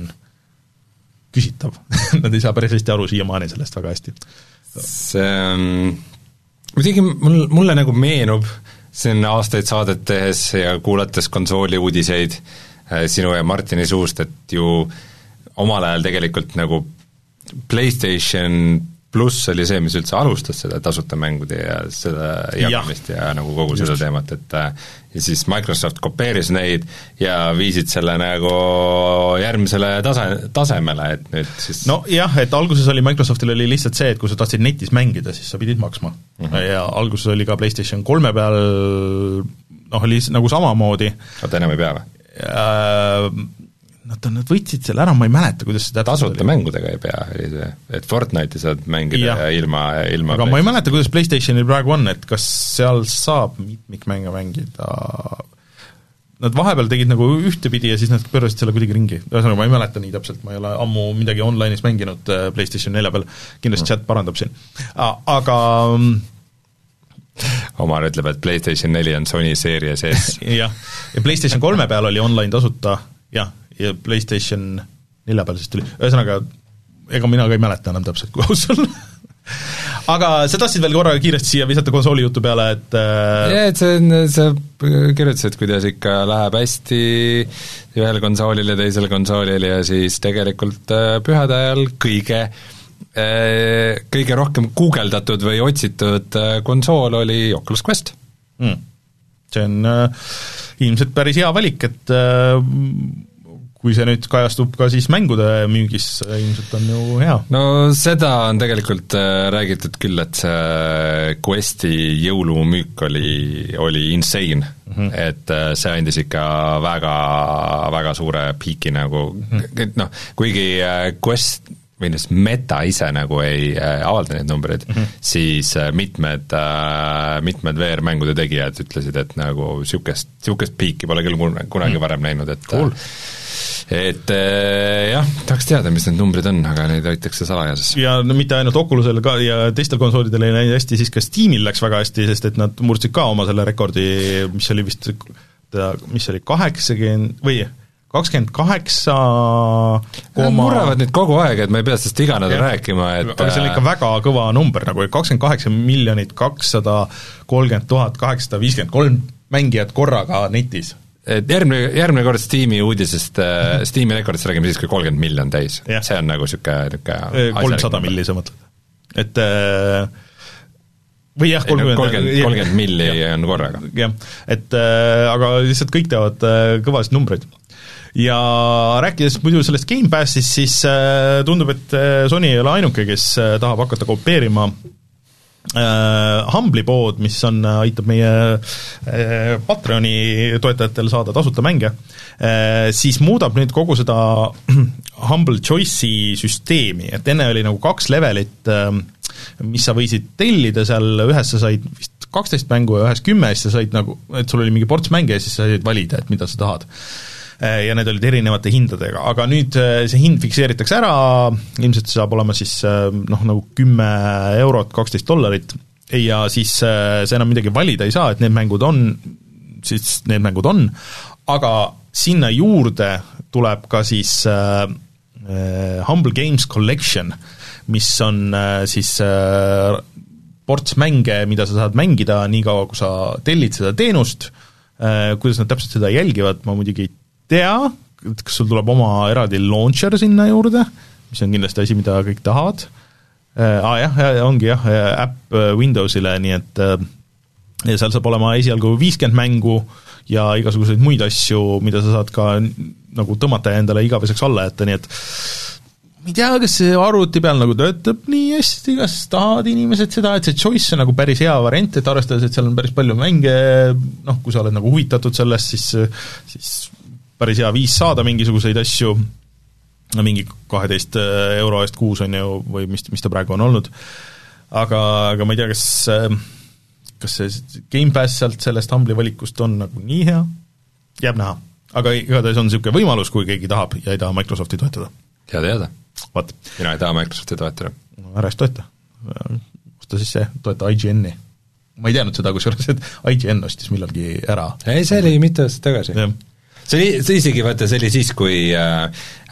küsitav. Nad ei saa päris hästi aru siiamaani sellest väga hästi.
See on, muidugi mul, mulle nagu meenub, see on aastaid saadet tehes ja kuulates konsooli uudiseid sinu ja Martini suust, et ju omal ajal tegelikult nagu PlayStation Plus oli see, mis üldse alustas seda tasuta mängude ja seda jagamist ja, ja nagu kogu just seda teemat, et ja siis Microsoft kopeeris neid ja viisid selle nagu järgmisele tase, tasemele, et nüüd siis
no jah, et alguses oli Microsoftil oli lihtsalt see, et kui sa tahtsid netis mängida, siis sa pidid maksma mm-hmm. ja alguses oli ka PlayStation kolme peal noh, oli nagu samamoodi
oota, enam ei pea või?
Äh, Nad, nad võtsid selle ära, ma ei mäleta, kuidas seda
tasuta mängudega ei pea, et Fortnite'i saad mängida ja, ja ilma, ilma
aga ma ei mäleta, kuidas PlayStationil praegu on, et kas seal saab mitmikmänge mängida, nad vahepeal tegid nagu ühtepidi ja siis nad pöörasid selle kuidagi ringi, ühesõnaga ma ei mäleta nii täpselt, ma ei ole ammu midagi online'is mänginud PlayStation nelja peal, kindlasti chat parandab siin, aga
Omar ütleb, et PlayStation neli on Sony Series S
jah, ja PlayStation kolme peal oli online tasuta, jah, ja PlayStation nelja peal siis tuli, ühesõnaga ega mina ka ei mäleta enam täpselt, kui aus on aga sa tahtsid veel korra kiiresti siia visata konsooli jutu peale, et
jah, et see on, sa kirjutasid, kuidas ikka läheb hästi ühel konsoolil ja teisel konsoolil ja siis tegelikult pühade ajal kõige kõige rohkem guugeldatud või otsitud konsool oli Oculus Quest mm.
see on äh, ilmselt päris hea valik, et äh, kui see nüüd kajastub ka siis mängude müügis, ilmselt on ju hea.
No seda on tegelikult äh, räägitud küll, et see Questi jõulumüük oli, oli insane mm, -hmm. et äh, see andis ikka väga, väga suure piiki nagu mm, -hmm. et noh, kuigi äh, Quest või nüüd Meta ise nagu ei äh, avalda neid numbreid mm, -hmm. siis äh, mitmed äh,, mitmed V R-mängude tegijad ütlesid, et nagu niisugust, niisugust piiki pole küll kunagi mm -hmm. varem näinud, et cool. et jah, tahaks teada, mis need numbrid on, aga neid hoitakse salajases.
Ja no mitte ainult Oculusel ka ja teistel konsoolidel ei läinud hästi, siis ka Steamil läks väga hästi, sest et nad murdsid ka oma selle rekordi, mis oli vist, mis oli kaheksakümmend või kakskümmend kaheksa
koma murravad nüüd kogu aeg, et ma ei pea sellest iga nädal rääkima, et
aga see on ikka väga kõva number, nagu kakskümmend kaheksa miljonit kakssada kolmkümmend tuhat kaheksasada viiskümmend kolm mängijat korraga netis.
Et järgmine, järgmine kord Steam'i uudisest mm, -hmm. Steam'i rekordist räägime siis, kui kolmkümmend miljon täis. See on nagu niisugune
kolmsada milli, sa mõtled. Et või jah,
kolmkümmend, kolmkümmend milli on korraga.
Jah, et aga lihtsalt kõik teavad kõvasid numbreid. Ja rääkides muidu sellest Game Passist, siis tundub, et Sony ei ole ainuke, kes tahab hakata kopeerima Uh, Humble'i pood, mis on, aitab meie uh, Patreoni toetajatel saada tasuta mänge, uh, siis muudab nüüd kogu seda Humble Choice'i süsteemi, et enne oli nagu kaks levelit, uh, mis sa võisid tellida seal, ühes sa said vist kaksteist mängu ja ühes kümme, siis sa said nagu, et sul oli mingi ports mänge ja siis sa said valida, et mida sa tahad. Ja need olid erinevate hindadega, aga nüüd see hind fikseeritakse ära, ilmselt see saab olema siis noh, nagu kümme eurot, kaksteist dollarit ja siis see enam midagi valida ei saa, et need mängud on, siis need mängud on, aga sinna juurde tuleb ka siis uh, Humble Games Collection, mis on uh, siis uh, ports mänge, mida sa saad mängida nii kaua, kui sa tellid seda teenust, uh, kuidas nad täpselt seda jälgivad, ma muidugi ei tea, kas sul tuleb oma eraldi launcher sinna juurde, mis on kindlasti asi, mida kõik tahavad. Ah, jah, ongi jah, äpp Windowsile, nii et ja seal saab olema esialgu viiskümmend mängu ja igasuguseid muid asju, mida sa saad ka nagu tõmmata endale igaveseks alla jätta, nii et ma ei tea, kas see arvuti peal nagu töötab nii hästi, kas tahavad inimesed seda, et see Choice on nagu päris hea variant, et arvestades, et seal on päris palju mänge, noh, kui sa oled nagu huvitatud sellest, siis, siis päris hea viis saada mingisuguseid asju, mingi kaheteist euro eest kuus on ju, või mis, mis ta praegu on olnud, aga, aga ma ei tea, kas, kas see Game Pass sealt sellest Humble'i valikust on nagu nii hea, jääb näha. Aga igatahes on niisugune võimalus, kui keegi tahab ja ei taha Microsofti toetada.
Hea teada.
Vaat.
Mina ei taha Microsofti toetada.
No, ära ees toeta. Osta siis see, toeta I G N-i. Ma ei teadnud seda, kusjuures, et I G N ostis millalgi ära.
Ei, see oli mitte aastat tagasi. Jah. See oli, see isegi vaata, see oli siis, kui äh,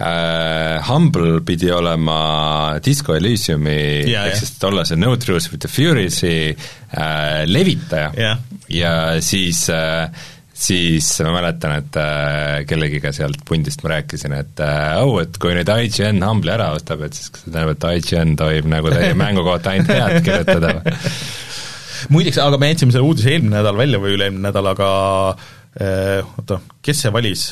äh, Humble pidi olema Disco Elysiumi yeah, ehk siis olla see No Truth with the Furiousi äh, levitaja yeah. ja siis äh, siis ma mäletan, et äh, kellegiga sealt pundist ma rääkisin, et äh, oh, et kui nüüd I G N Humble'i ära ostab, et siis kas see tähendab, et I G N tohib nagu teie mängu kohta ainult head kirjutada või?
Muideks, aga me jätsime selle uudise eelmine nädal välja või üle-eelmine nädal, aga oota, kes see valis?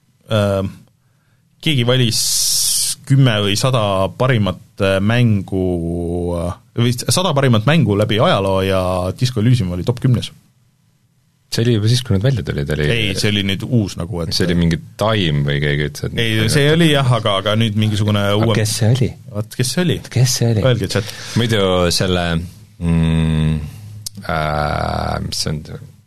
Keegi valis kümme või sada parimat mängu, või sada parimat mängu läbi ajaloo ja Disco Elysium oli top kümnes.
See oli juba siis, kui nad välja tulid, oli
ei, see oli nüüd uus nagu, et
see oli mingi Time või keegi ütles, et
ei, see oli jah, aga, aga nüüd mingisugune uuem
kes see oli?
Vaat, kes see oli?
Kes see oli?
Öelge, chat.
Muidu selle mm, äh, mis on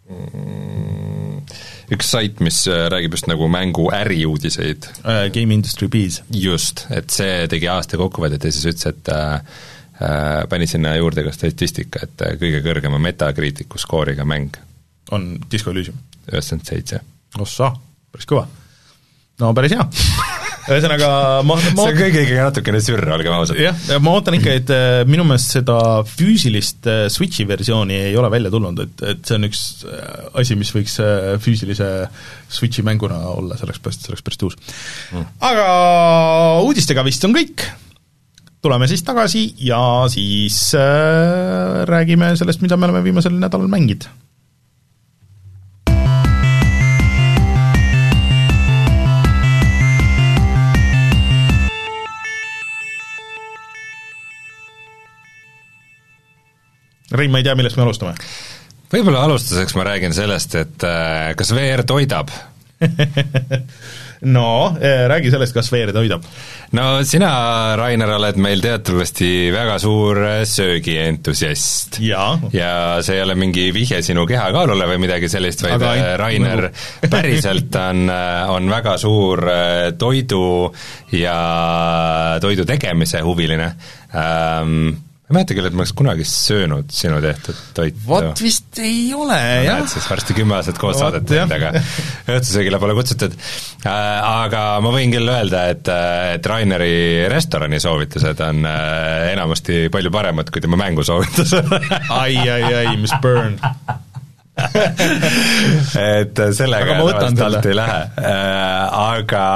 üks sait, mis räägib just nagu mängu äriuudiseid
uh,. Game Industry Bees.
Just, et see tegi aasta kokkuvõtet ja siis ütles, et äh, pani sinna juurde ka statistika, et kõige kõrgema Metacriticu skooriga mäng
on Disco Elysium.
üheksakümmend seitse.
Ossa, päris kõva. No päris hea. Ühesõnaga ma, ma
see on kõige ikka natukene sürr, olgem ausad.
Jah, ma ootan ikka, et minu meelest seda füüsilist Switchi versiooni ei ole välja tulnud, et, et see on üks asi, mis võiks füüsilise Switchi mänguna olla, selleks pärast, selleks pärast uus mm.. Aga uudistega vist on kõik. Tuleme siis tagasi ja siis äh, räägime sellest, mida me oleme viimasel nädalal mängid. Rein, ma ei tea, millest me alustame.
Võib-olla alustuseks ma räägin sellest, et äh, kas V R toidab?
no, räägi sellest, kas V R toidab.
No sina, Rainer, oled meil teatavasti väga suur söögientusiast.
ja,
ja see ei ole mingi vihje sinu kehakaalule või midagi sellist, vaid Aga Rainer nagu... päriselt on, on väga suur toidu ja toidu tegemise huviline. Ähm, ma ei mäleta küll, et ma oleks kunagi söönud sinu tehtud toitu.
Vot vist ei ole, no, jah.
Näed, siis varsti kümme aastat koos saadet endaga õhtusöögile pole kutsutud. Aga ma võin küll öelda, et, et Raineri restorani soovitused on enamasti palju paremad kui tema mängu soovitused.
ai, ai, ai, mis burn.
et sellega tavaliselt ei lähe. Aga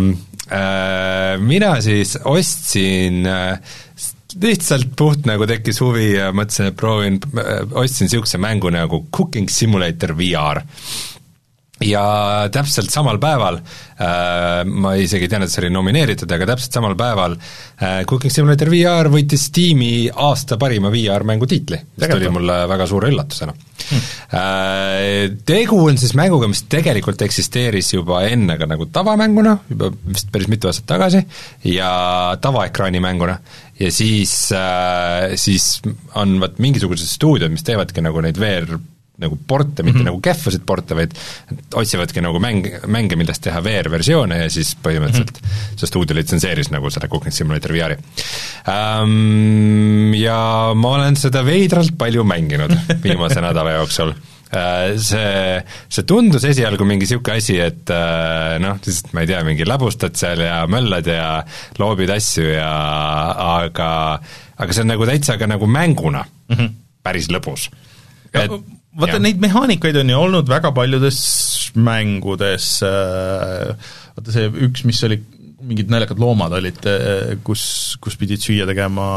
mina siis ostsin lihtsalt puht nagu tekkis huvi ja mõtlesin, et proovin, ostsin niisuguse mängu nagu Cooking Simulator V R. Ja täpselt samal päeval, äh, ma isegi tean, et see oli nomineeritud, aga täpselt samal päeval äh, Cooking Simulator V R võitis Steam'i aasta parima V R-mängu tiitli, mis tuli mulle väga suure üllatusena. Hmm. Äh, tegu on siis mänguga, mis tegelikult eksisteeris juba enne ka nagu tavamänguna, juba vist päris mitu aastat tagasi, ja tavaekraani mänguna. Ja siis, äh, siis on vaat mingisugused stuudiod, mis teevadki nagu neid V R nagu porte, mitte mm-hmm. nagu kehvasid porte, vaid otsivadki nagu mäng, mänge, millest teha V R-versioone ja siis põhimõtteliselt mm-hmm. see stuudio litsenseeris nagu selle Cooking Simulator V R-i. Um, ja ma olen seda veidralt palju mänginud viimase nädala jooksul. Uh, see, see tundus esialgu mingi niisugune asi, et uh, noh, siis ma ei tea, mingi läbustad seal ja möllad ja loobid asju ja aga, aga see on nagu täitsa ka nagu mänguna mm-hmm. päris lõbus.
Et, vaata, neid mehaanikaid on ju olnud väga paljudes mängudes, vaata see üks, mis oli, mingid naljakad loomad olid, kus, kus pidid süüa tegema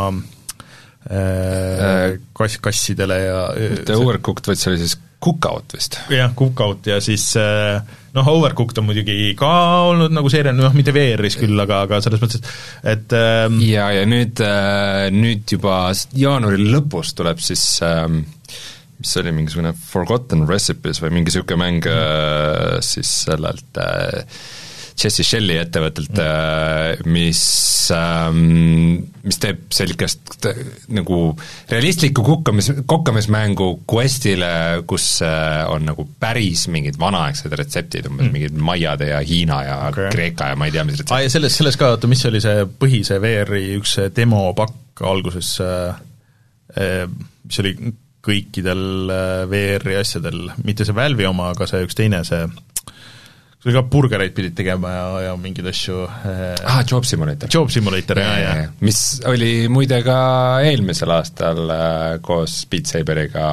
äh, kass, kassidele ja
mitte overcooked, vaid see oli siis cookout vist.
jah, cookout ja siis noh, overcooked on muidugi ka olnud nagu seeria, noh, mitte V R-is küll, aga, aga selles mõttes, et ähm,
ja, ja nüüd, nüüd juba jaanuari lõpus tuleb siis ähm, mis oli mingisugune Forgotten Recipes või mingi niisugune mäng mm. siis sellelt äh, Jesse Shelley ettevõttelt mm., mis, ähm, mis teeb sellist nagu realistlikku kukkamis, kokkamismängu questile, kus äh, on nagu päris mingid vanaaegsed retseptid, umbes mm. mingid maiade ja Hiina ja okay. Kreeka ja ma ei tea, mis retseptid.
Ah, ja selles, selles ka, mis oli see põhise V R-i üks demopakk alguses, äh, mis oli kõikidel V R-i asjadel, mitte see Valve'i oma, aga see üks teine, see see ka burgereid pidid tegema ja, ja mingeid asju
ah, Job Simulator.
Job Simulator, jah, jah.
Mis oli muide ka eelmisel aastal äh, koos Beat Saberiga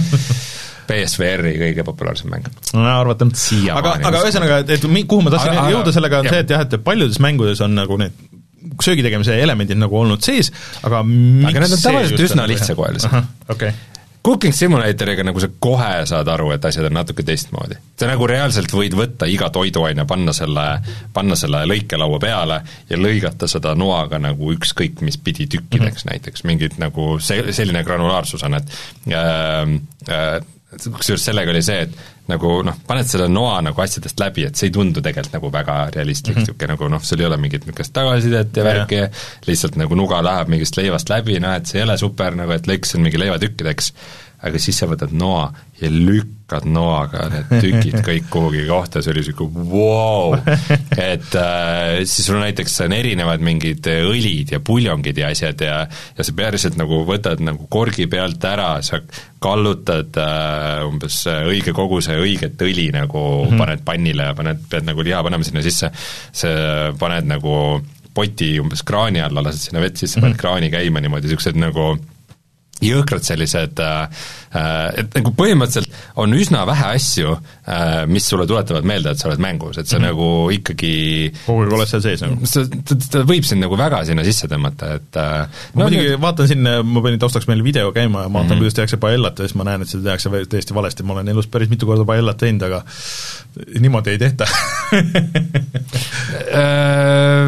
P S V R-i kõige populaarsem mäng.
No arvatan, aga, aga ühesõnaga, et, et kuhu ma tahtsin aga, jõuda sellega on jah. see, et jah, et paljudes mängudes on nagu need söögitegemise elemendid nagu olnud sees, aga miks
aga need on tavaliselt üsna lihtsakoelised.
okei okay.
Cooking Simulatoriga nagu sa kohe saad aru, et asjad on natuke teistmoodi. sa nagu reaalselt võid võtta iga toiduaine, panna selle, panna selle lõikelaua peale ja lõigata seda noaga nagu ükskõik mis pidi tükkideks mm-hmm. näiteks, mingid nagu see, selline granulaarsus on, et äh, äh, kusjuures sellega oli see, et nagu noh, paned selle noa nagu asjadest läbi, et see ei tundu tegelikult nagu väga realistlik mm, -hmm. nagu noh, sul ei ole mingit niisugust tagasisidet ja värki, lihtsalt nagu nuga läheb mingist leivast läbi, noh et see ei ole super, nagu et lõikasin mingi leivatükkideks, aga siis sa võtad noa ja lükkad noaga need tükid kõik kuhugi kohta, see oli niisugune wow! et äh, siis sul näiteks on erinevad mingid õlid ja puljongid ja asjad ja, ja sa päriselt nagu võtad nagu korgi pealt ära, sa kallutad äh, umbes õige koguse õiget õli nagu mm-hmm. paned pannile ja paned, pead nagu liha panema sinna sisse, sa paned nagu poti umbes kraani alla, lased sinna vett sisse mm-hmm., paned kraani käima niimoodi, niisugused nagu jõhkrad sellised, et nagu põhimõtteliselt on üsna vähe asju, mis sulle tuletavad meelde, et sa oled mängus, et sa mm-hmm. nagu ikkagi
kogu aeg oled seal sees nagu?
ta, ta võib sind nagu väga sinna sisse tõmmata, et
ma no, muidugi vaatan siin, ma panin taustaks meil video käima ja ma vaatan mm-hmm., kuidas tehakse paellat ja siis ma näen, et seda tehakse täiesti valesti, ma olen elus päris mitu korda paellat teinud, aga niimoodi ei tehta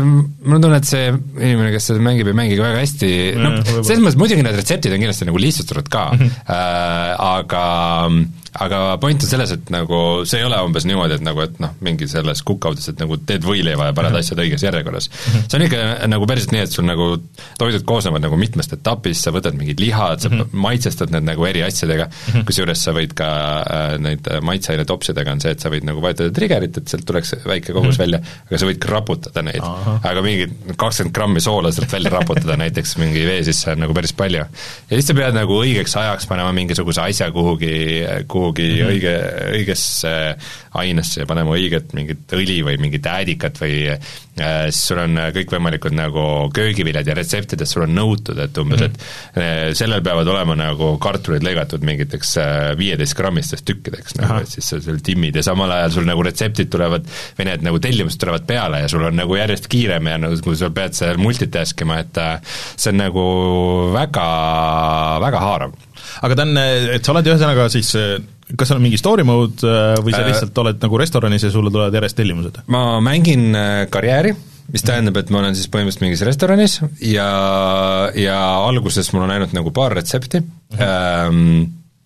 mul on tunne, et see inimene, kes seda mängib, ei mängigi väga hästi, no selles mõttes muidugi need retseptid on kindlasti nagu lihtsustatud ka mm, -hmm. äh, aga aga point on selles, et nagu see ei ole umbes niimoodi, et nagu, et noh, mingi selles kukkaudes, et nagu teed võileiva ja paned mm -hmm. asjad õiges järjekorras. Mm -hmm. see on ikka nagu päriselt nii, et sul nagu toidud koosnevad nagu mitmest etapist, sa võtad mingid lihad, sa mm -hmm. maitsestad need nagu eri asjadega mm -hmm., kusjuures sa võid ka äh, neid maitseaine topsidega on see, et sa võid nagu vajutada triggerit, et sealt tuleks väike kogus mm -hmm. välja, aga sa võid ka raputada neid, aga mingi kakskümmend grammi soola sealt välja raputada näiteks mingi vee sisse on nagu päris palju. ja siis sa pead nagu õigeks ajaks panema mingisuguse asja kuhugi, kuhugi mm -hmm. õige, õigesse ainesse ja panema õiget mingit õli või mingit äädikat või äh, siis sul on kõikvõimalikud nagu köögiviljad ja retseptides sul on nõutud, et umbes mm, -hmm. et sellel peavad olema nagu kartulid lõigatud mingiteks viieteist grammistest tükkideks, nagu, et siis sa seal timmid ja samal ajal sul nagu retseptid tulevad või need nagu tellimused tulevad peale ja sul on nagu järjest kiirem ja nagu kui sul pead seal multitask ima, et see on nagu väga, väga haarav.
Aga ta on, et sa oled ühesõnaga siis, kas seal on mingi story mode või sa lihtsalt oled nagu restoranis ja sulle tulevad järjest tellimused?
Ma mängin karjääri, mis tähendab, et ma olen siis põhimõtteliselt mingis restoranis ja, ja alguses mul on ainult nagu paar retsepti mm, -hmm.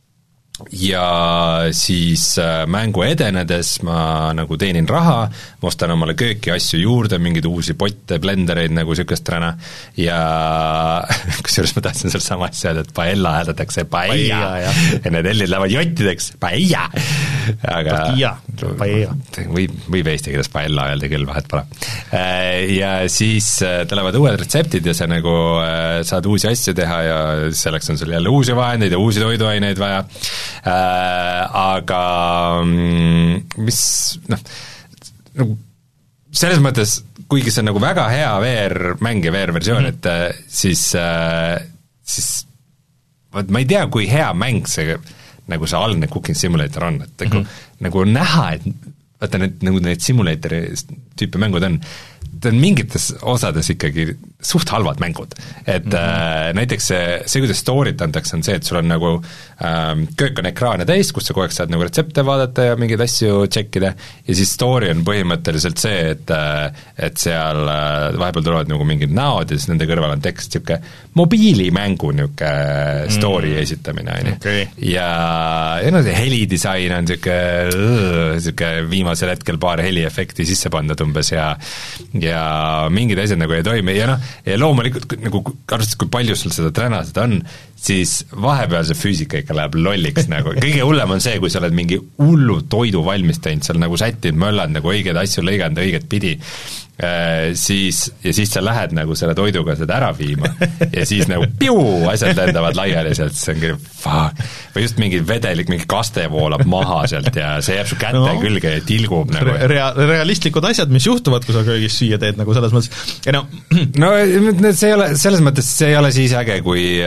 ja siis mängu edenedes ma nagu teenin raha, ma ostan omale kööki asju juurde, mingeid uusi potte, blendereid nagu niisugust räna ja kusjuures ma tahtsin seal sama asja öelda, et paella hääldatakse paella ja, ja need hellid lähevad jottideks, paella, aga võib, võib eesti keeles paella öelda küll, vahet pole. Ja siis tulevad uued retseptid ja sa nagu saad uusi asju teha ja selleks on sul jälle uusi vahendeid ja uusi toiduaineid vaja. Äh, aga mis noh, nagu selles mõttes, kuigi see on nagu väga hea V R-mäng ja V R-versioon mm, -hmm. et siis äh, siis vot ma ei tea, kui hea mäng see nagu see algne Cooking Simulator on, et nagu, mm -hmm. nagu on näha, et vaata need, nagu need simulaatori tüüpi mängud on, ta on mingites osades ikkagi suht halvad mängud, et mm -hmm. äh, näiteks see, see, kuidas story't antakse, on see, et sul on nagu ähm, köök on ekraane täis, kus sa kogu aeg saad nagu retsepte vaadata ja mingeid asju tšekkida ja siis story on põhimõtteliselt see, et äh, et seal äh, vahepeal tulevad nagu mingid näod ja siis nende kõrval on tekst, niisugune mobiilimängu niisugune story mm -hmm. esitamine, on ju.
Okay.
ja, ja no see helidisain on niisugune, niisugune viimasel hetkel paar heliefekti sisse pandud umbes ja ja mingid asjad nagu ei toimi ja noh, ja loomulikult nagu arvestades, kui palju sul seda träna seda on, siis vahepeal see füüsika ikka läheb lolliks nagu, kõige hullem on see, kui sa oled mingi hullu toidu valmis teinud, seal nagu sätid, möllad nagu õigeid asju lõiganud õiget pidi, Äh, siis, ja siis sa lähed nagu selle toiduga seda ära viima ja siis nagu piu, asjad lendavad laiali sealt, see on küll fuck, või just mingi vedelik, mingi kaste voolab maha sealt ja see jääb su kätte no, külge ja tilgub nagu
rea-, realistlikud asjad, mis juhtuvad, kui sa köögis süüa teed nagu selles mõttes, ei no
no see ei ole, selles mõttes see ei ole siis äge, kui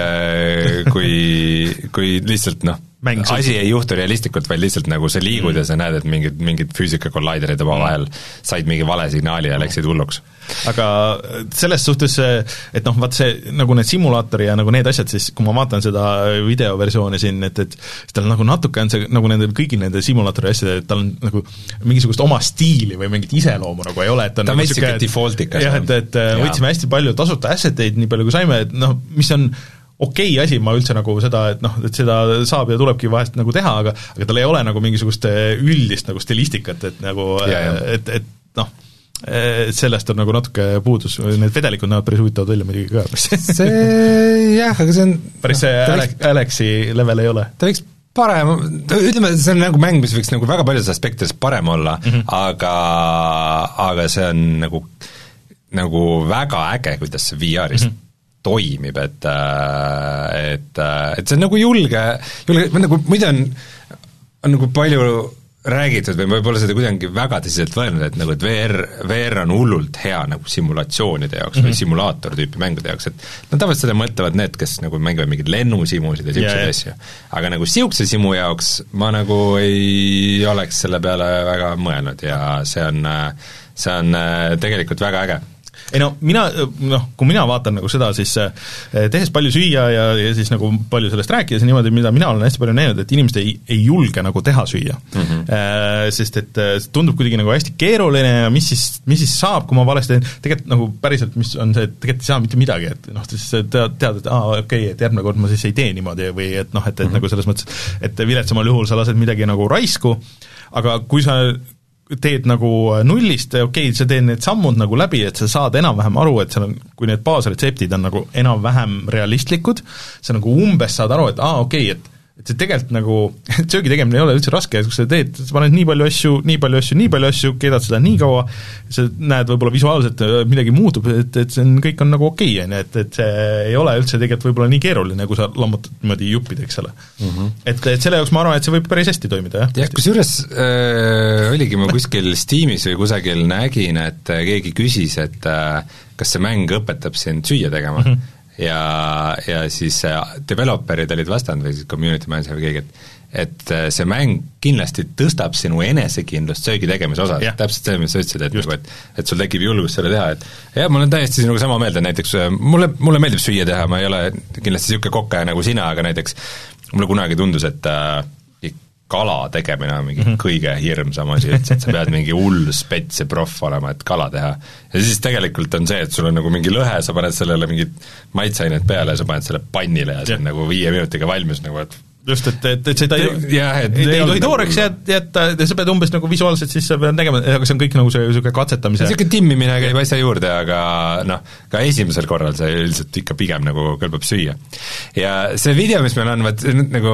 kui, kui lihtsalt noh, Mäng, asi ei juhtu realistlikult, vaid lihtsalt nagu sa liigud mm. ja sa näed, et mingid, mingid füüsikakolliderid oma vahel said mingi vale signaali ja läksid hulluks.
Aga selles suhtes, et noh, vaat see, nagu need simulaatori ja nagu need asjad, siis kui ma vaatan seda videoversiooni siin, et, et siis tal nagu natuke on see, nagu nendel kõigil nende simulaatori asjade, et tal on nagu mingisugust oma stiili või mingit iseloomu nagu ei ole, et
ta on ta nagu siuke, defaultikas
jah, et, et ja. võtsime hästi palju tasuta asseteid, nii palju kui saime, et noh, mis on okei okay asi, ma üldse nagu seda, et noh, et seda saab ja tulebki vahest nagu teha, aga aga tal ei ole nagu mingisugust üldist nagu stilistikat, et nagu, et, et noh, sellest on nagu natuke puudus, need vedelikud näevad päris huvitavad välja muidugi ka.
see jah, aga see on
päris see Alex, Alexi level ei ole.
Ta võiks parem, ütleme, see on nagu mäng, mis võiks nagu väga paljudes aspektides parem olla mm, -hmm. aga aga see on nagu nagu väga äge, kuidas see V R-ist mm -hmm. toimib, et, et, et see on nagu julge, julge, nagu muidu on, on nagu palju räägitud või võib-olla seda kuidagi väga tõsiselt võenud, et nagu, et V R, V R on hullult hea nagu simulatsioonide jaoks mm -hmm. või simulaator tüüpi mängude jaoks, et nad tavaliselt seda mõtlevad need, kes nagu mängivad mingeid lennusimusid ja niisuguseid yeah. asju. Aga nagu niisuguse simu jaoks ma nagu ei oleks selle peale väga mõelnud ja see on, see on tegelikult väga äge.
ei no mina, noh, kui mina vaatan nagu seda, siis tehes palju süüa ja, ja siis nagu palju sellest rääkides ja niimoodi, mida mina olen hästi palju näinud, et inimesed ei, ei julge nagu teha süüa mm. -hmm. Äh, sest et tundub kuidagi nagu hästi keeruline ja mis siis, mis siis saab, kui ma valesti teen, tegelikult nagu päriselt, mis on see, et tegelikult ei saa mitte midagi, et noh, siis tead, tead, et aa, okei okay,, et järgmine kord ma siis ei tee niimoodi või et noh, et, et mm -hmm. nagu selles mõttes, et viletsamal juhul sa lased midagi nagu raisku, aga kui sa teed nagu nullist, okei okay,, sa teed need sammud nagu läbi, et sa saad enam-vähem aru, et seal on, kui need baasretseptid on nagu enam-vähem realistlikud, sa nagu umbes saad aru, et aa, okei okay,, et et see tegelikult nagu, söögi tegemine ei ole üldse raske, kui sa teed, sa paned nii palju asju, nii palju asju, nii palju asju, keedad seda nii kaua, sa näed võib-olla visuaalselt midagi muutub, et, et see on, kõik on nagu okei okay,, et, et see ei ole üldse tegelikult võib-olla nii keeruline, kui sa lammutad niimoodi juppid, eks ole mm. -hmm. Et, et selle jaoks ma arvan, et see võib päris hästi toimida, jah.
jah, kusjuures äh, oligi ma kuskil Steamis või kusagil nägin, et keegi küsis, et äh, kas see mäng õpetab sind süüa tegema mm, -hmm. ja, ja siis developerid olid vastanud või siis community manager või keegi, et et see mäng kindlasti tõstab sinu enesekindlust söögi tegemise osas, täpselt see, mis sa ütlesid, et, nagu, et, et sul tekib julgus selle teha, et jah, ma olen täiesti sinuga sama meelde, näiteks mulle, mulle meeldib süüa teha, ma ei ole kindlasti niisugune kokkaja nagu sina, aga näiteks mulle kunagi tundus, et äh, kala tegemine on mingi mm -hmm. kõige hirmsam asi, et sa pead mingi hull spets ja proff olema, et kala teha. Ja siis tegelikult on see, et sul on nagu mingi lõhe, sa paned sellele mingid maitseained peale ja sa paned selle pannile ja see on nagu viie minutiga valmis, nagu et
just, et, et, et seda ei,
jah, et
ei, ei tohi tooreks jätta, jätta, sa pead umbes nagu visuaalselt siis sa pead tegema, aga see on kõik nagu see niisugune katsetamise
niisugune timmimine käib asja juurde, aga noh, ka esimesel korral see üldiselt ikka pigem nagu kõlbab süüa. Ja see video, mis meil on, vaat nagu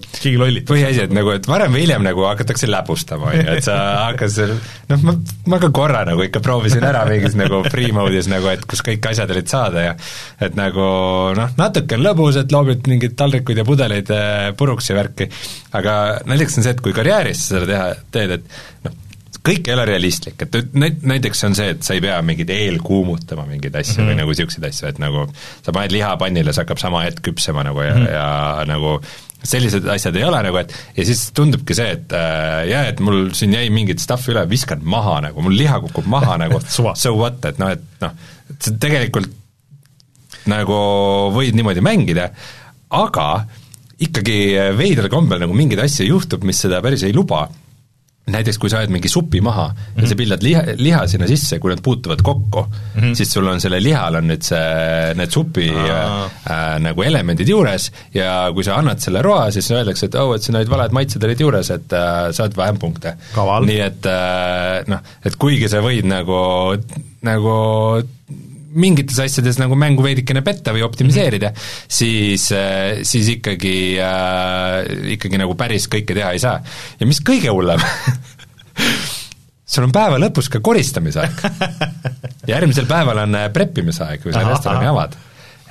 põhiasi, et nagu, et varem või hiljem nagu hakatakse läbustama, et sa hakkas noh, ma, ma ka korra nagu ikka proovisin ära mingis nagu free mode'is nagu, et kus kõik asjad olid saada ja et nagu noh, natuke on lõbus, et loobid mingeid taldrikuid ja pudeleid puruks ja värki, aga näiteks on see, et kui karjääris seda teha, teed, et noh, kõik ei ole realistlik, et näiteks on see, et sa ei pea mingeid eelkuumutama mingeid asju mm -hmm. või nagu niisuguseid asju, et nagu sa paned liha pannile, see hakkab sama hetk küpsema nagu ja mm, -hmm. ja nagu sellised asjad ei ole nagu, et ja siis tundubki see, et äh, jah, et mul siin jäi mingit stuff'i üle, viskan maha nagu, mul liha kukub maha nagu so what, et noh, et noh, et see tegelikult nagu võid niimoodi mängida, aga ikkagi veidral kombel nagu mingeid asju juhtub, mis seda päris ei luba. Näiteks kui sa ajad mingi supi maha mm -hmm. ja sa pildad liha, liha sinna sisse, kui nad puutuvad kokku mm, -hmm. siis sul on selle lihal on nüüd see, need supi äh, äh, nagu elemendid juures ja kui sa annad selle roa, siis öeldakse, et oh, et siin olid valed maitsed olid juures, et äh, saad vähem punkte. Nii et äh, noh, et kuigi sa võid nagu, nagu mingites asjades nagu mängu veidikene petta või optimiseerida mm, -hmm. siis, siis ikkagi äh, ikkagi nagu päris kõike teha ei saa. Ja mis kõige hullem sul on päeva lõpus ka koristamisaeg. Järgmisel päeval on preppimisaeg, kui sa aha, restorani aha. avad.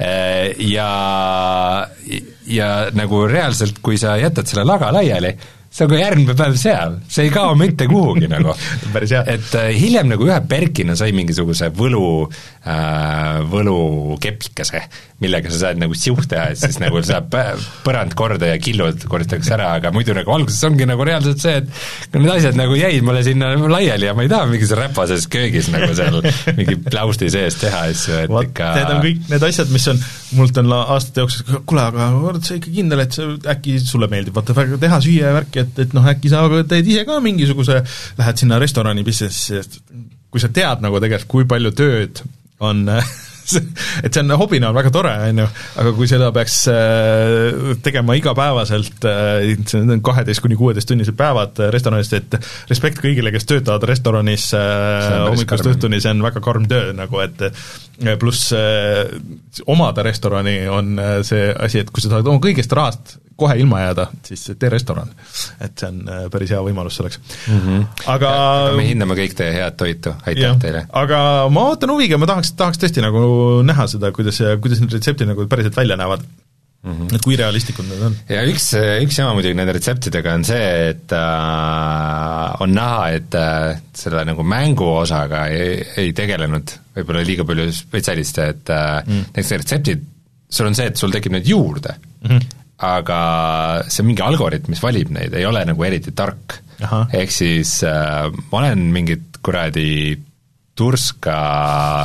Ja, ja nagu reaalselt, kui sa jätad selle laga laiali, see on ka järgmine päev seal, see ei kao mitte kuhugi nagu. Et äh, hiljem nagu ühe perkina sai mingisuguse võlu äh, võlukepikese, millega sa saad nagu siuh teha, et siis nagu saab põrand korda ja killud koristatakse ära, aga muidu nagu alguses ongi nagu reaalselt see, et need asjad nagu jäid mulle sinna laiali ja ma ei taha mingis räpases köögis nagu seal mingi pläusti sees teha asju, et
Vaat,
ikka
need on kõik need asjad, mis on, mult on aastate jooksul, kuule, aga oled sa ikka kindel, et see, äkki sulle meeldib vaata väga teha süüa ja värki, et, et noh, äkki sa teed ise ka mingisuguse, lähed sinna restorani business'i, kui sa tead nagu tegelikult, kui palju tööd on et see on, hobina on väga tore, on ju, aga kui seda peaks tegema igapäevaselt, see on kaheteist kuni kuueteist tunnised päevad restoranist, et respekt kõigile, kes töötavad restoranis hommikust õhtuni, see on väga karm töö nagu, et pluss omada restorani on see asi, et kui sa tahad oma kõigest rahast kohe ilma jääda, siis tee restoran. Et see on päris hea võimalus selleks.
Mm -hmm.
aga,
aga me hindame kõik teie head toitu, aitäh jah, teile.
Aga ma ootan huviga, ma tahaks, tahaks tõesti nagu näha seda, kuidas, kuidas need retseptid nagu päriselt välja näevad. Mm -hmm. Et kui realistlikud need on.
Ja üks, üks jama muidugi nende retseptidega on see, et äh, on näha, et äh, selle nagu mängu osaga ei, ei tegelenud võib-olla liiga palju spetsialiste, et äh, mm. näiteks need retseptid, sul on see, et sul tekib neid juurde mm, -hmm. aga see mingi algoritm, mis valib neid, ei ole nagu eriti tark. Ehk siis äh, ma olen mingit kuradi turska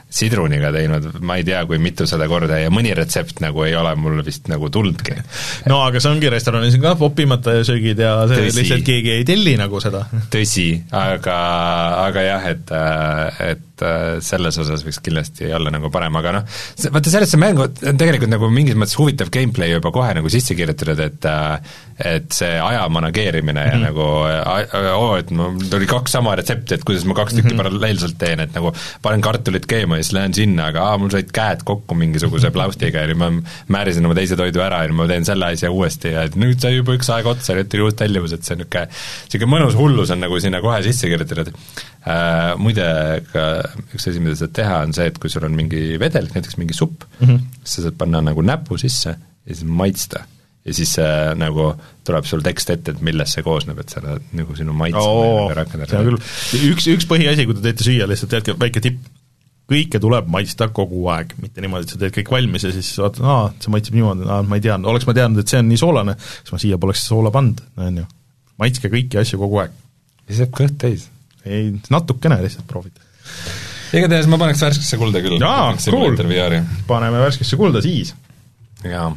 sidruniga teinud, ma ei tea, kui mitusada korda ja mõni retsept nagu ei ole mul vist nagu tuldki.
No aga see ongi restoranis ka popimata söögid ja see Tõsi. Lihtsalt keegi ei telli nagu seda.
Tõsi, aga, aga jah, et, et selles osas võiks kindlasti olla nagu parem, aga noh, vaata sellest see mäng on tegelikult nagu mingis mõttes huvitav gameplay juba kohe nagu sisse kirjutatud, et et see aja manageerimine ja mm-hmm. nagu oo, et mul oli kaks sama retsepti, et kuidas ma kaks tükki mm-hmm. paralleelselt teen, et nagu panen kartulit keema ja siis lähen sinna, aga aa, mul said käed kokku mingisuguse plaustiga ja nüüd ma määrisin oma teise toidu ära ja nüüd ma teen selle asja uuesti ja et nüüd sai juba üks aeg otsa, nüüd tuli uus tellimus, et see on niisugune niisugune mõnus hullus on nagu sinna kohe sisse kirjutatud. Äh, muide, ka üks asi, mida saad teha, on see, et kui sul on mingi vedelik, näiteks mingi supp, mm-hmm. siis sa saad panna nagu näpu sisse ja siis maitsta. Ja siis äh, nagu tuleb sul tekst ette, et millest see koosneb, et selle nagu sinu maitse
oh, see on küll. Üks, üks põhiasi, kui te teete süüa, lihtsalt teadke väike tipp, kõike tuleb maitsta kogu aeg, mitte niimoodi, et sa teed kõik valmis ja siis vaatad, aa, see maitseb niimoodi, aa, ma ei teadnud, oleks ma teadnud, et see on nii soolane, siis ma siia poleks soola pannud, on ju. Maitske kõiki asju kogu aeg.
Ja see jääb kõht täis.
Ei, natukene lihtsalt proovida.
Igatahes ma paneks värskesse kulda küll.
Jaa, cool. Paneme värskesse kulda siis.
Jaa.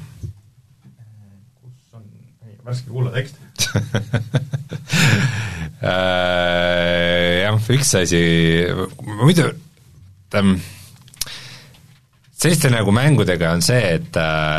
Värske kulla tekst.
jah, üks asi, muidu selliste nagu mängudega on see, et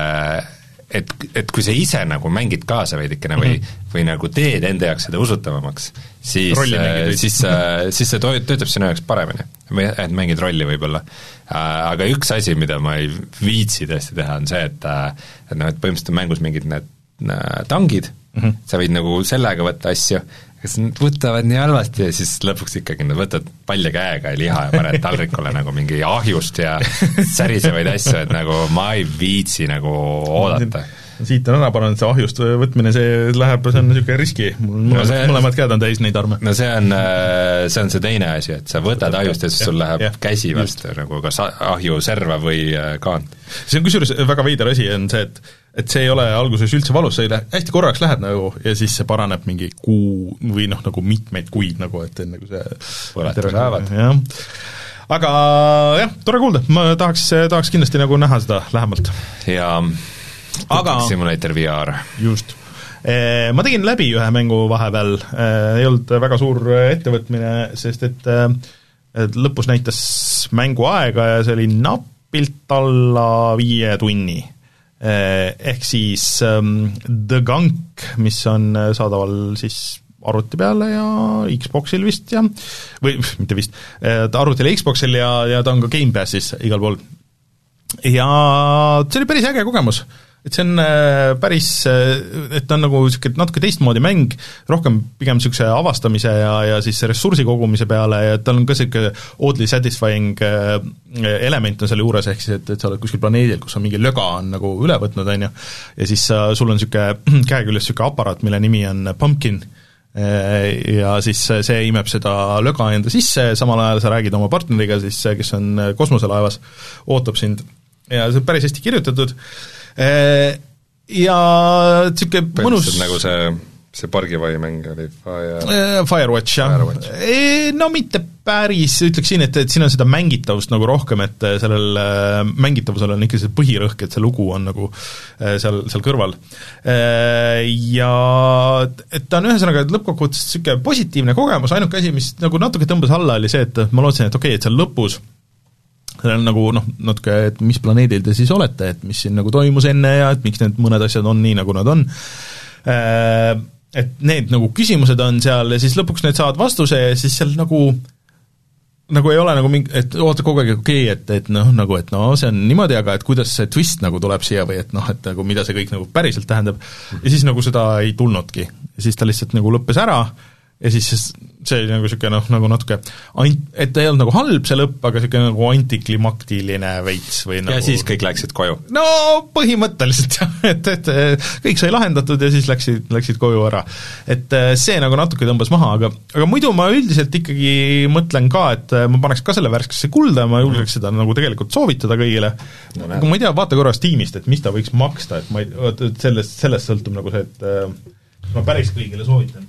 et, et kui sa ise nagu mängid kaasa veidikene või, mm-hmm. või nagu teed enda jaoks seda usutavamaks, siis, siis, siis see töötab sinu jaoks paremini. Või et mängid rolli võib-olla. Aga üks asi, mida ma ei viitsi tõesti teha, on see, et, et, no, et põhimõtteliselt mängus mingid need tangid, mm-hmm. sa võid nagu sellega võtta asju, kes võtavad nii halvasti ja siis lõpuks ikkagi nad võtad palja käega ja liha ja paned taldrikule nagu mingi ahjust ja särisevaid asju, et nagu ma ei viitsi nagu oodata.
Siit on ära panenud see ahjust võtmine, see läheb, see on niisugune riski, mul no see, mõlemad käed on täis neid arme.
No see on, see on see teine asi, et sa võtad ahjust ja siis sul läheb ja, käsi vastu nagu kas ahju serva või kaant.
See on kusjuures väga veider asi on see, et et see ei ole alguses üldse valus, sa ei lähe, hästi korraks lähed nagu ja siis see paraneb mingi kuu või noh, nagu mitmeid kuid nagu, et nagu see
põletus lähevad.
Jah. Aga jah, tore kuulda, ma tahaks, tahaks kindlasti nagu näha seda lähemalt.
Ja aga Simulator V R.
Just. Ma tegin läbi ühe mängu vahepeal, ei olnud väga suur ettevõtmine, sest et, et lõpus näitas mängu aega ja see oli napilt alla viie tunni. Ehk siis um, The Gunk, mis on saadaval siis arvuti peale ja Xboxil vist ja, või mitte vist, arvutil ja Xboxil ja, ja ta on ka Game Passis igal pool. Ja see oli päris äge kogemus. Et see on päris, et ta on nagu natuke teistmoodi mäng, rohkem pigem niisuguse avastamise ja, ja siis ressursi kogumise peale ja tal on ka niisugune oddly satisfying element on selle juures, ehk siis, et, et sa oled kuskil planeedil, kus on mingi löga on nagu üle võtnud, on ju, ja siis sul on niisugune käeküljes niisugune aparaat, mille nimi on Pumpkin, ja siis see imeb seda löga enda sisse, samal ajal sa räägid oma partneriga, siis kes on kosmoselaevas, ootab sind ja see on päris hästi kirjutatud ja niisugune mõnus
nagu see, see pargivaimäng oli
Fire... Firewatch, jah. Firewatch. No mitte päris, ütleksin, et, et siin on seda mängitavust nagu rohkem, et sellel mängitavusel on ikka see põhirõhk, et see lugu on nagu seal, seal kõrval. Ja et ta on ühesõnaga lõppkokkuvõttes niisugune positiivne kogemus, ainuke asi, mis nagu natuke tõmbas alla, oli see, et ma lootsin, et okei, et seal lõpus see on nagu noh, natuke, et mis planeedil te siis olete, et mis siin nagu toimus enne ja et miks need mõned asjad on nii, nagu nad on. Et need nagu küsimused on seal ja siis lõpuks need saavad vastuse ja siis seal nagu nagu ei ole nagu mingi, et oota kogu aeg okei, okay, et, et noh, nagu, et no see on niimoodi, aga et kuidas see twist nagu tuleb siia või et noh, et nagu mida see kõik nagu päriselt tähendab ja siis nagu seda ei tulnudki. Ja siis ta lihtsalt nagu lõppes ära ja siis see oli nagu niisugune noh, nagu natuke ant-, et ei olnud nagu halb see lõpp, aga niisugune nagu antiklimaktiline veits või nagu
ja siis kõik läksid koju?
No põhimõtteliselt jah, et, et kõik sai lahendatud ja siis läksid, läksid koju ära. Et see nagu natuke tõmbas maha, aga, aga muidu ma üldiselt ikkagi mõtlen ka, et ma paneks ka selle värskesse kulda, ma julgeks seda nagu tegelikult soovitada kõigile, no, aga ma ei tea, vaata korra Steamist, et mis ta võiks maksta, et ma ei, et sellest, sellest sõltub nagu see, et ma päris kõigile soovitan.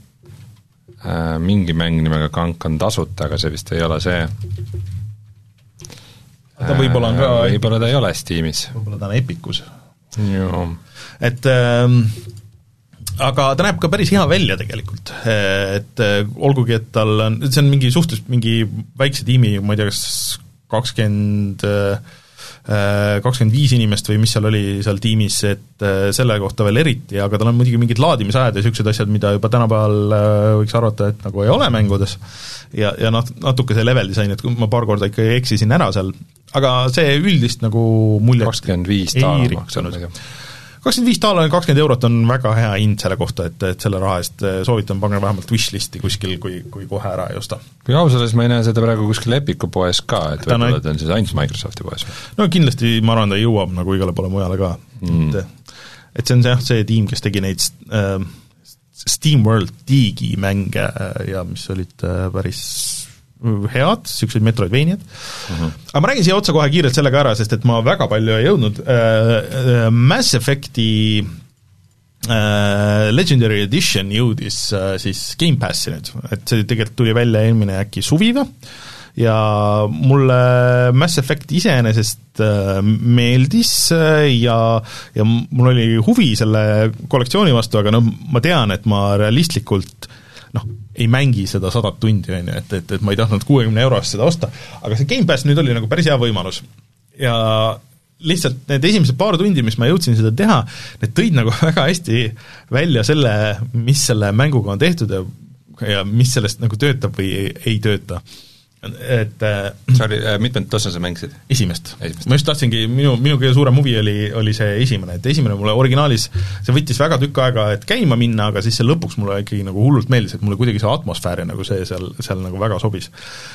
Mingi mäng nimega Kank on tasuta, aga see vist ei ole see.
ta võib-olla on ka
võib-olla ta ei ole Steamis.
Võib-olla ta on Epicus.
Joo.
Et ähm, aga ta näeb ka päris hea välja tegelikult, et olgugi, et tal on, see on mingi suhteliselt mingi väikse tiimi, ma ei tea, kas kakskümmend kakskümmend viis inimest või mis seal oli seal tiimis, et selle kohta veel eriti, aga tal on muidugi mingid laadimisajad ja niisugused asjad, mida juba tänapäeval võiks arvata, et nagu ei ole mängudes ja, ja nat-, natuke see level disain, et ma paar korda ikka eksisin ära seal, aga see üldist nagu muljet
kakskümmend viis taala maksanud.
kakskümmend viis taala ja kakskümmend eurot on väga hea hind selle kohta, et, et selle raha eest soovitan panna vähemalt wishlisti kuskil, kui, kui kohe ära ei osta.
kui ausalt, ma ei näe seda praegu kuskil Epicu poes ka, et võib-olla ta on siis ainult Microsofti poes.
No kindlasti ma arvan, ta jõuab nagu igale poole mujale ka mm.. et, et see on see, see tiim, kes tegi neid äh, SteamWorld Digi mänge ja mis olid äh, päris head, niisugused Metroidvaniad uh-huh. aga ma räägin siia otsa kohe kiirelt sellega ära, sest et ma väga palju ei jõudnud äh, Mass Effecti äh, Legendary Edition jõudis äh, siis Game Passi nüüd, et see tegelikult tuli välja eelmine äkki suviga ja mulle Mass Effect iseenesest äh, meeldis äh, ja, ja mul oli huvi selle kollektsiooni vastu, aga noh, ma tean, et ma realistlikult noh, ei mängi seda sadat tundi, on ju, et, et, et ma ei tahtnud kuuekümne eurost seda osta, aga see Game Pass nüüd oli nagu päris hea võimalus. Ja lihtsalt need esimesed paar tundi, mis ma jõudsin seda teha, need tõid nagu väga hästi välja selle, mis selle mänguga on tehtud ja, ja mis sellest nagu töötab või ei, ei tööta. Et
Sorry, mitmed osa sa mängisid?
Esimest. esimest. Ma just tahtsingi, minu, minu kõige suurem huvi oli, oli see esimene, et esimene mulle originaalis, see võttis väga tükk aega, et käima minna, aga siis see lõpuks mulle ikkagi nagu hullult meeldis, et mulle kuidagi see atmosfääri nagu see seal, seal nagu väga sobis.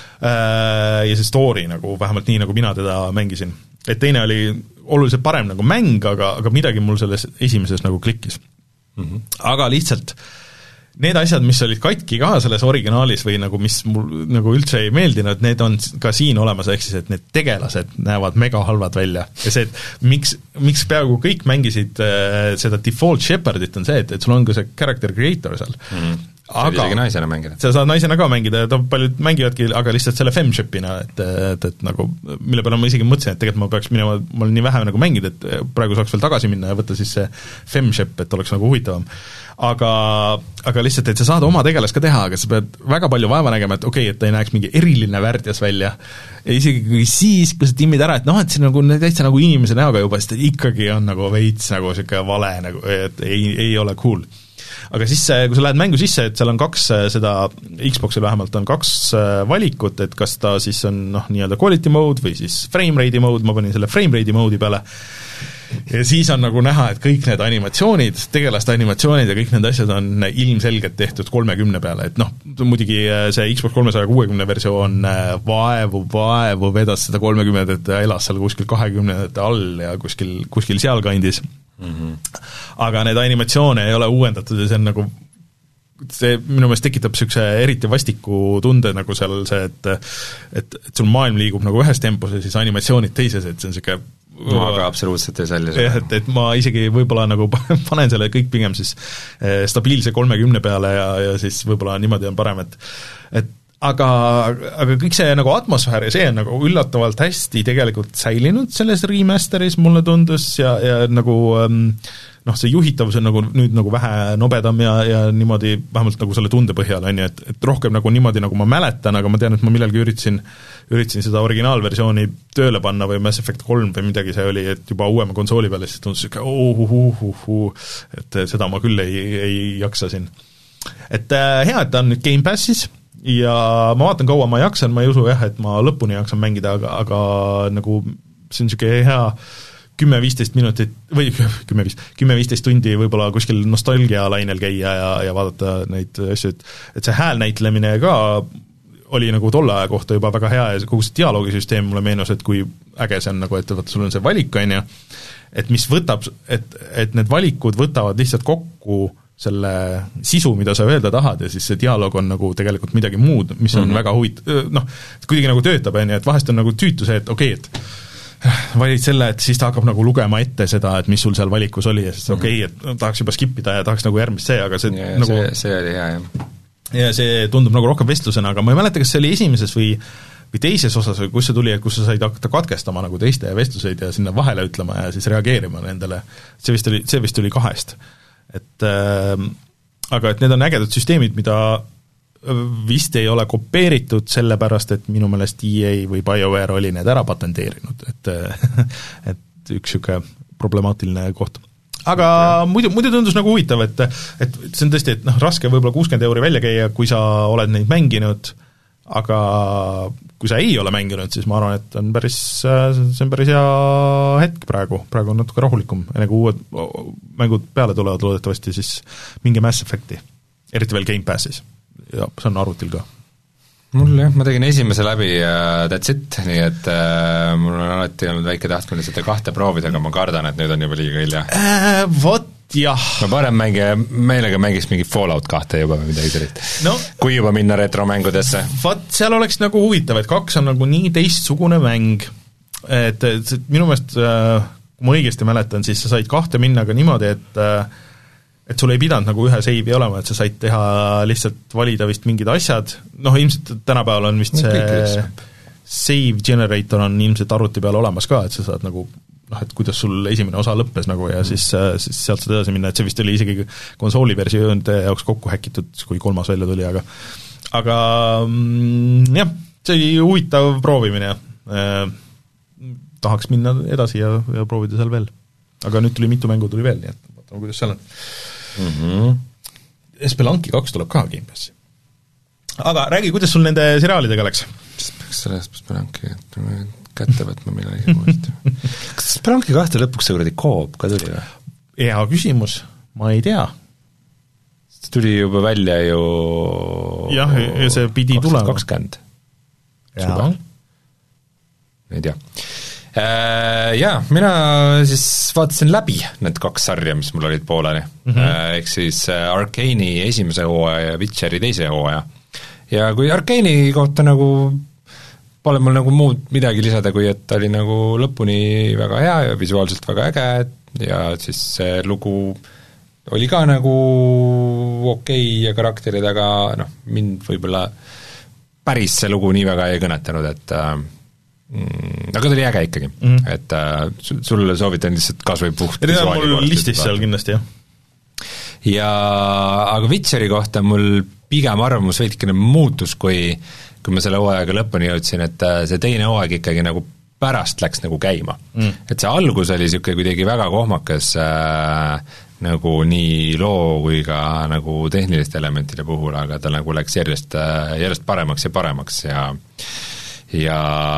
Ja see story nagu, vähemalt nii, nagu mina teda mängisin. Et teine oli oluliselt parem nagu mäng, aga, aga midagi mul selles esimeses nagu klikkis. Mm-hmm. Aga lihtsalt need asjad, mis olid katki ka selles originaalis või nagu mis mul nagu üldse ei meeldinud, need on ka siin olemas, ehk siis, et need tegelased näevad mega halvad välja. Ja see, et miks, miks peaaegu kõik mängisid äh, seda default Shepardit on see, et, et sul on ka see character creator seal. Mm.
Aga isegi naisena mängida.
Sa saad naisena ka mängida ja ta paljud mängivadki, aga lihtsalt selle femshipina, et, et, et nagu, mille peale ma isegi mõtlesin, et tegelikult ma peaks minema, ma olen nii vähe nagu mängida, et praegu saaks veel tagasi minna ja võtta siis see femship, et oleks nagu huvitavam. Aga, aga lihtsalt, et sa saad oma tegelast ka teha, aga sa pead väga palju vaeva nägema, et okei okay,, et ta ei näeks mingi eriline värdjas välja. Ja isegi kui siis, kui sa timmid ära, et noh, et see nagu täitsa nagu inimese näoga juba, sest ikkagi on nagu veits nagu siuke vale, nagu, et ei, ei ole cool. Aga siis, kui sa lähed mängu sisse, et seal on kaks seda, Xboxil vähemalt on kaks valikut, et kas ta siis on noh, nii-öelda quality mode või siis frame rate'i mode, ma panin selle frame rate'i mode'i peale, ja siis on nagu näha, et kõik need animatsioonid, tegelaste animatsioonid ja kõik need asjad on ilmselgelt tehtud kolmekümne peale, et noh, muidugi see Xbox kolmesaja kuuekümne versioon vaevu, vaevu vedas seda kolmekümnendat ja elas seal kuskil kahekümnendate all ja kuskil, kuskil sealkandis. Mm-hmm. Aga need animatsioone ei ole uuendatud ja see on nagu see minu meelest tekitab niisuguse eriti vastiku tunde nagu seal see, et et, et sul maailm liigub nagu ühes tempos ja siis animatsioonid teises, et see on niisugune
ma ka absoluutselt ei salli
seda. Et, et ma isegi võib-olla nagu panen selle kõik pigem siis stabiilse kolmekümne peale ja, ja siis võib-olla niimoodi on parem, et et aga, aga kõik see nagu atmosfäär ja see on nagu üllatavalt hästi tegelikult säilinud selles remasteris, mulle tundus, ja, ja nagu noh, see juhitavus on nagu nüüd nagu vähe nobedam ja, ja niimoodi vähemalt nagu selle tunde põhjal on ju, et, et rohkem nagu niimoodi nagu ma mäletan, aga ma tean, et ma millalgi üritasin, üritasin seda originaalversiooni tööle panna või Mass Effect kolm või midagi see oli, et juba uuema konsooli peale, siis tundus siuke oh, uh, uh, uh, et seda ma küll ei, ei jaksa siin. Et äh, hea, et ta on nüüd Game Passis ja ma vaatan, kaua ma jaksan, ma ei usu jah, et ma lõpuni jaksan mängida, aga, aga nagu see on niisugune hea kümme-viisteist minutit või kümme-viisteist tundi võib-olla kuskil nostalgialainel käia ja, ja vaadata neid asju, et, et see häälnäitlemine ka oli nagu tolle aja kohta juba väga hea ja kogu see dialoogisüsteem mulle meenus, et kui äge see on nagu, et vaata, sul on see valik, on ju, et mis võtab, et, et need valikud võtavad lihtsalt kokku selle sisu, mida sa öelda tahad ja siis see dialoog on nagu tegelikult midagi muud, mis on mm-hmm. väga huvit-, noh, kuidagi nagu töötab, on ju, et vahest on nagu tüütu see, et okei okay,, et valid selle, et siis ta hakkab nagu lugema ette seda, et mis sul seal valikus oli ja siis okei okay,, et tahaks juba skipida ja tahaks nagu järgmist see, aga see
ja,
nagu
see, see oli hea, jah.
Ja see tundub nagu rohkem vestlusena, aga ma ei mäleta, kas see oli esimeses või või teises osas või kus see tuli, kus sa said hakata katkestama nagu teiste vestluseid ja sinna vahele ütlema ja siis reageerima nendele, see vist oli, see vist oli kahest. Et äh, aga et need on ägedad süsteemid, mida vist ei ole kopeeritud, sellepärast et minu meelest E A või BioWare oli need ära patenteerinud, et et üks niisugune problemaatiline koht. Aga okay. muidu, muidu tundus nagu huvitav, et et see on tõesti, et noh, raske võib-olla kuuskümmend euri välja käia, kui sa oled neid mänginud, aga kui sa ei ole mänginud, siis ma arvan, et on päris, see on päris hea hetk praegu, praegu on natuke rahulikum, enne kui uued mängud peale tulevad loodetavasti, siis mingi Mass Effecti, eriti veel Game Passis. Ja see on arvutil ka.
Mul jah, ma tegin esimese läbi ja that's it, nii et äh, mul on alati olnud väike tahtmine seda kahte proovida, aga ma kardan, et nüüd on juba liiga hilja
äh,. Vot jah.
ma parem mängi, meelega mängiks mingi Fallout kahte juba või midagi sellist
no,
kui juba minna retromängudesse.
Vot seal oleks nagu huvitav, et kaks on nagu nii teistsugune mäng, et, et minu meelest äh, kui ma õigesti mäletan, siis sa said kahte minna ka niimoodi, et äh, et sul ei pidanud nagu ühe seivi olema, et sa said teha lihtsalt valida vist mingid asjad, noh ilmselt tänapäeval on vist see save generator on ilmselt arvuti peal olemas ka, et sa saad nagu noh, et kuidas sul esimene osa lõppes nagu ja siis, siis sealt saad edasi minna, et see vist oli isegi konsooli versioonide jaoks kokku häkitud, kui kolmas välja tuli, aga aga mm, jah, see oli huvitav proovimine eh,, tahaks minna edasi ja, ja proovida seal veel. Aga nüüd tuli mitu mängu tuli veel, nii et vaatame, kuidas seal on. Mm-hmm. Spelunky kaks tuleb ka Game Passi. Aga räägi, kuidas sul nende seriaalidega läks?
Peaks sellest Spelunky kätte võtma millegi uuesti. Kas Spelunky kahte lõpuks see kuradi koop ka tuli või?
Hea küsimus, ma ei tea.
See tuli juba välja ju
jah, ja see pidi tulema.
kakskümmend suvel? Ei tea. Jaa, mina siis vaatasin läbi need kaks sarja, mis mul olid pooleli, mm-hmm. ehk siis Arcane'i esimese hooaja ja Witcheri teise hooaja. Ja kui Arcane'i kohta nagu pole mul nagu muud midagi lisada, kui et ta oli nagu lõpuni väga hea ja visuaalselt väga äge ja siis see lugu oli ka nagu okei ja karakterid, aga noh, mind võib-olla päris see lugu nii väga ei kõnetanud, et Mm, aga ta oli äge ikkagi, mm-hmm. et äh, sulle soovitan lihtsalt kas või puht
ja ta on mul listis seal kindlasti, jah.
Ja aga Witcheri kohta mul pigem arvamus veidikene muutus, kui kui ma selle hooajaga lõpuni jõudsin, et see teine hooaeg ikkagi nagu pärast läks nagu käima mm.. Et see algus oli niisugune kuidagi väga kohmakas äh, nagu nii loo kui ka nagu tehniliste elementide puhul, aga ta nagu läks järjest, järjest paremaks ja paremaks ja ja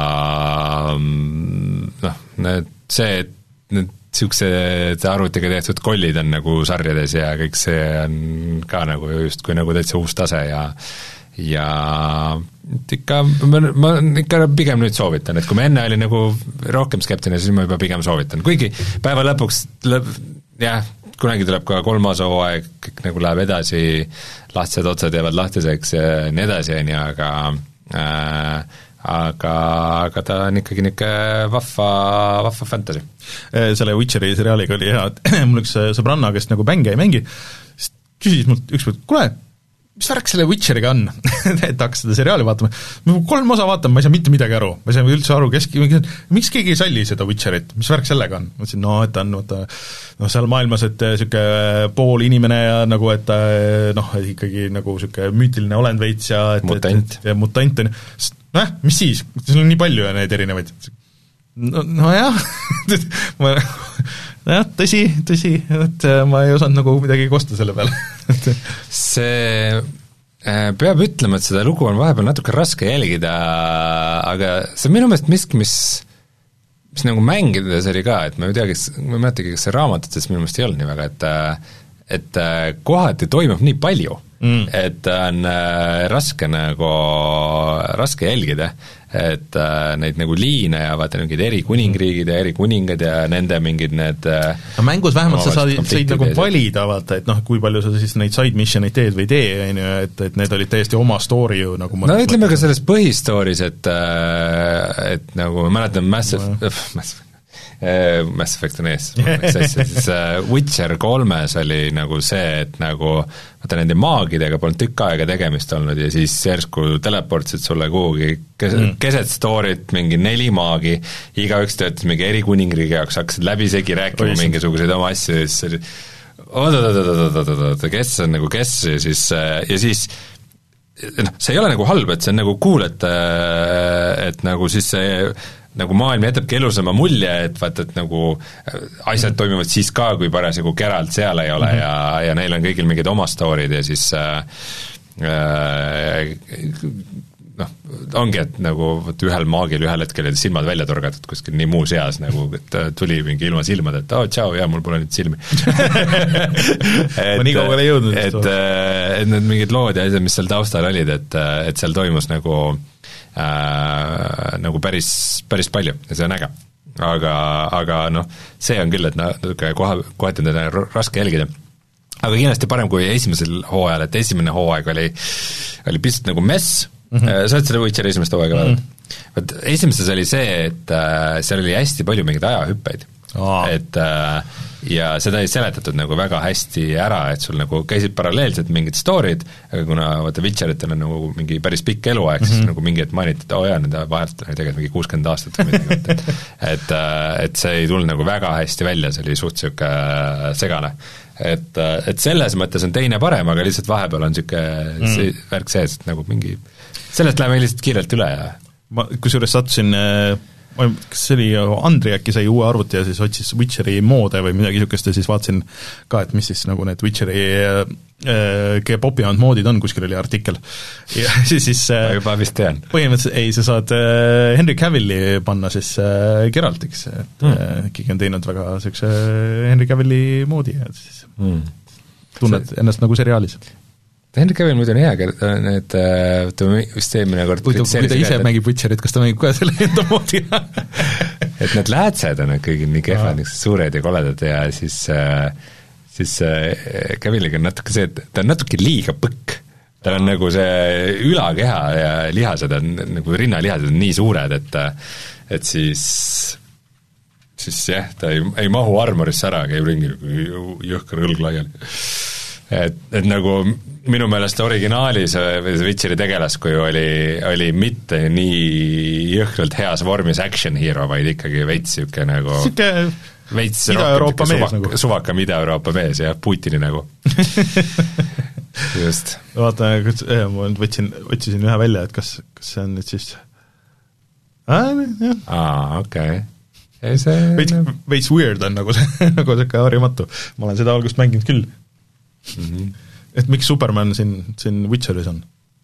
noh, need see, et need niisugused arvutiga tehtud kollid on nagu sarjades ja kõik see on ka nagu just kui nagu täitsa uus tase ja ja ikka, ma, ma ikka pigem nüüd soovitan, et kui ma enne oli nagu rohkem skeptiline, siis ma juba pigem soovitan, kuigi päeva lõpuks lõp, jah, kunagi tuleb ka kolmas hooaeg, kõik nagu läheb edasi, lahtised otsad jäävad lahtiseks ja nii edasi, on ju, aga äh, aga, aga ta on ikkagi niisugune vahva, vahva fantasy.
Selle Witcheri seriaaliga oli hea, et mul üks sõbranna, kes nagu mänge ei mängi, küsis mult ükskord, kuule, mis värk selle Witcheriga on? et hakkas seda seriaali vaatama. Ma kolm osa vaatan, ma ei saa mitte midagi aru. Ma ei saa üldse aru, kes, miks keegi ei salli seda Witcherit? Mis värk sellega on? Ma ütlesin, no, et on no, seal maailmas, et niisugune pool inimene ja nagu, et noh, et ikkagi nagu niisugune müütiline olend veits ja et,
mutant.
Et, ja mutant on. Noh, mis siis? Seal on nii palju ja neid erinevaid. No, no jah, ma jah, tõsi, tõsi, et ma ei osanud nagu midagi kosta selle peale.
see peab ütlema, et seda lugu on vahepeal natuke raske jälgida, aga see on minu meelest miski, mis mis nagu mängides oli ka, et ma ei tea, kes, ma ei mäletagi, kas see raamatutes minu meelest ei olnud nii väga, et et kohati toimub nii palju mm., et on raske nagu, raske jälgida, et neid nagu liine ja vaata mingid eri kuningriigid ja eri kuningad ja nende mingid need
no mängus vähemalt sa said, said nagu valida, vaata, et noh, kui palju sa siis neid side missioneid teed või tee, on ju, et, et need olid täiesti oma story ju nagu
no ütleme ka selles põhistooris, et et nagu ma mäletan Massive no., Mass Effect on ees, siis Witcher kolmes oli nagu see, et nagu vaata nende maagidega polnud tükk aega tegemist olnud ja siis järsku teleportsid sulle kuhugi kes, mm. keset story't mingi neli maagi, igaüks töötas mingi erikuningriigi jaoks, hakkasid läbisegi rääkima Oisid. mingisuguseid oma asju ja siis oli oot-oot-oot-oot-oot-oot, kes on nagu kes ja siis, ja siis noh, see ei ole nagu halb, et see on nagu cool, et et nagu siis see nagu maailm jätabki elusama mulje, et vaata, et nagu asjad toimuvad siis ka, kui parasjagu Geralt seal ei ole mm-hmm. ja, ja neil on kõigil mingid oma story'd ja siis äh, noh, ongi, et nagu võt ühel maagil ühel hetkel olid silmad välja torgatud kuskil nii muus eas, nagu et tuli mingi ilma silmad, et oo, oh, tšau, jaa, mul pole nüüd silmi et,
ma nii kaugele ei jõudnud.
Et, et need mingid lood ja asjad, mis seal taustal olid, et, et seal toimus nagu Äh, nagu päris, päris palju ja see on äge. Aga, aga noh, see on küll, et natuke koha, kohati on teda raske jälgida. Aga kindlasti parem kui esimesel hooajal, et esimene hooaeg oli, oli pisut nagu mess, mm-hmm. sa oled selle Witcheri esimest hooaega mm-hmm. vaadanud. Vaat esimeses oli see, et äh, seal oli hästi palju mingeid ajahüppeid. Oh. Et äh, ja seda ei seletatud nagu väga hästi ära, et sul nagu käisid paralleelselt mingid story'd, aga kuna vaata Witcheritel on nagu mingi päris pikk eluaeg, siis mm-hmm. nagu mingi et mainiti, et oo oh, jaa, nende vahelt on tegelikult mingi kuuskümmend aastat või midagi, et, et, et see ei tulnud nagu väga hästi välja, see oli suht siuke segane. Et, et selles mõttes on teine parem, aga lihtsalt vahepeal on siuke mm. see värk sees, et nagu mingi sellest läheme lihtsalt kiirelt üle ja
ma kusjuures sattusin kas see oli Andri äkki sai uue arvuti ja siis otsis Witcheri moode või midagi niisugust ja siis vaatasin ka, et mis siis nagu need Witcheri äh, K-popivad moodid on, kuskil oli artikkel. Ja siis, siis
ma juba vist tean.
Põhimõtteliselt ei, sa saad äh, Henry Cavilli panna siis äh, Geraltiks, et mm. äh, keegi on teinud väga niisuguse Henry Cavilli moodi ja siis mm. tunned see... ennast nagu seriaalis.
Henry Cavill muidu on hea, need võtame vist eelmine kord
kui ta ise mängib Witcherit, kas ta mängib ka selle enda moodi?
et need läätsed on kõigil nii kehvad, niisugused suured ja koledad ja siis siis Cavilliga on natuke see, et ta on natuke liiga põkk. Tal on nagu see ülakeha ja lihased on, nagu rinnalihased on nii suured, et et siis siis jah, ta ei, ei mahu armorisse ära, käib ringi jõhkar õlg laiali. Et, et nagu minu meelest originaalis või see Witcheri tegelaskuju oli, oli mitte nii jõhkralt heas vormis action hero, vaid ikkagi veits siuke nagu
Siuke
veits
Ida-Euroopa mees
suvak,
nagu
suvakam Ida-Euroopa mees ja Putini nagu just.
Vaata, ma võtsin, võtsin ühe välja, et kas, kas see on nüüd siis aa,
aa okei okay. see...
veits, veits weird on nagu see, nagu siuke harjumatu. Ma olen seda algust mänginud küll. Mm-hmm. Et miks Superman siin, siin Witcheris on?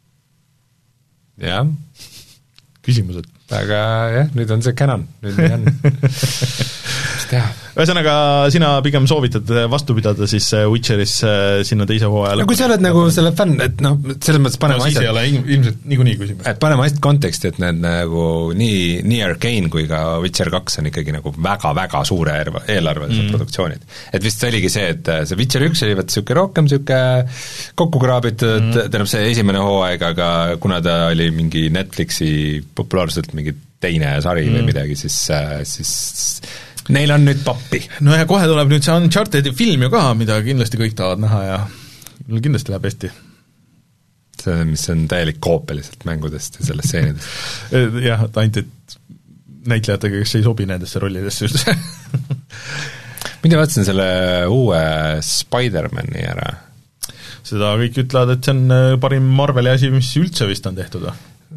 jah.
Küsimused.
Aga jah, nüüd on see canon, nüüd nii on. Mis teha?
Ühesõnaga, sina pigem soovitad vastu pidada siis Witcheris sinna teise hooajal.
No kui sa oled nagu selle fänn, et noh, selles mõttes paneme
no, asjad... No siis ei ole ilmselt niikuinii küsimus.
Et paneme asjad konteksti, et need nagu nii, nii Arcane kui ka Witcher kaks on ikkagi nagu väga-väga suure eelarvelised mm. produktsioonid. Et vist oligi see, et see Witcher üks oli võt siuke rohkem siuke kokku kraabitud, mm. tähendab see esimene hooaeg, aga kuna ta oli mingi Netflixi populaarselt mingi teine sari mm. või midagi, siis, siis neil on nüüd pappi.
No ja kohe tuleb nüüd see Unchartedi film ju ka, mida kindlasti kõik tahavad näha ja kindlasti läheb hästi.
See, mis on täielik koopia lihtsalt mängudest ja sellest seenidest.
jah, ainult et näitlejatega, kes ei sobi nendesse rollidesse just.
Mida vaatasin selle uue Spider-mani ära?
Seda kõik ütlevad, et see on parim Marveli asi, mis üldse vist on tehtud.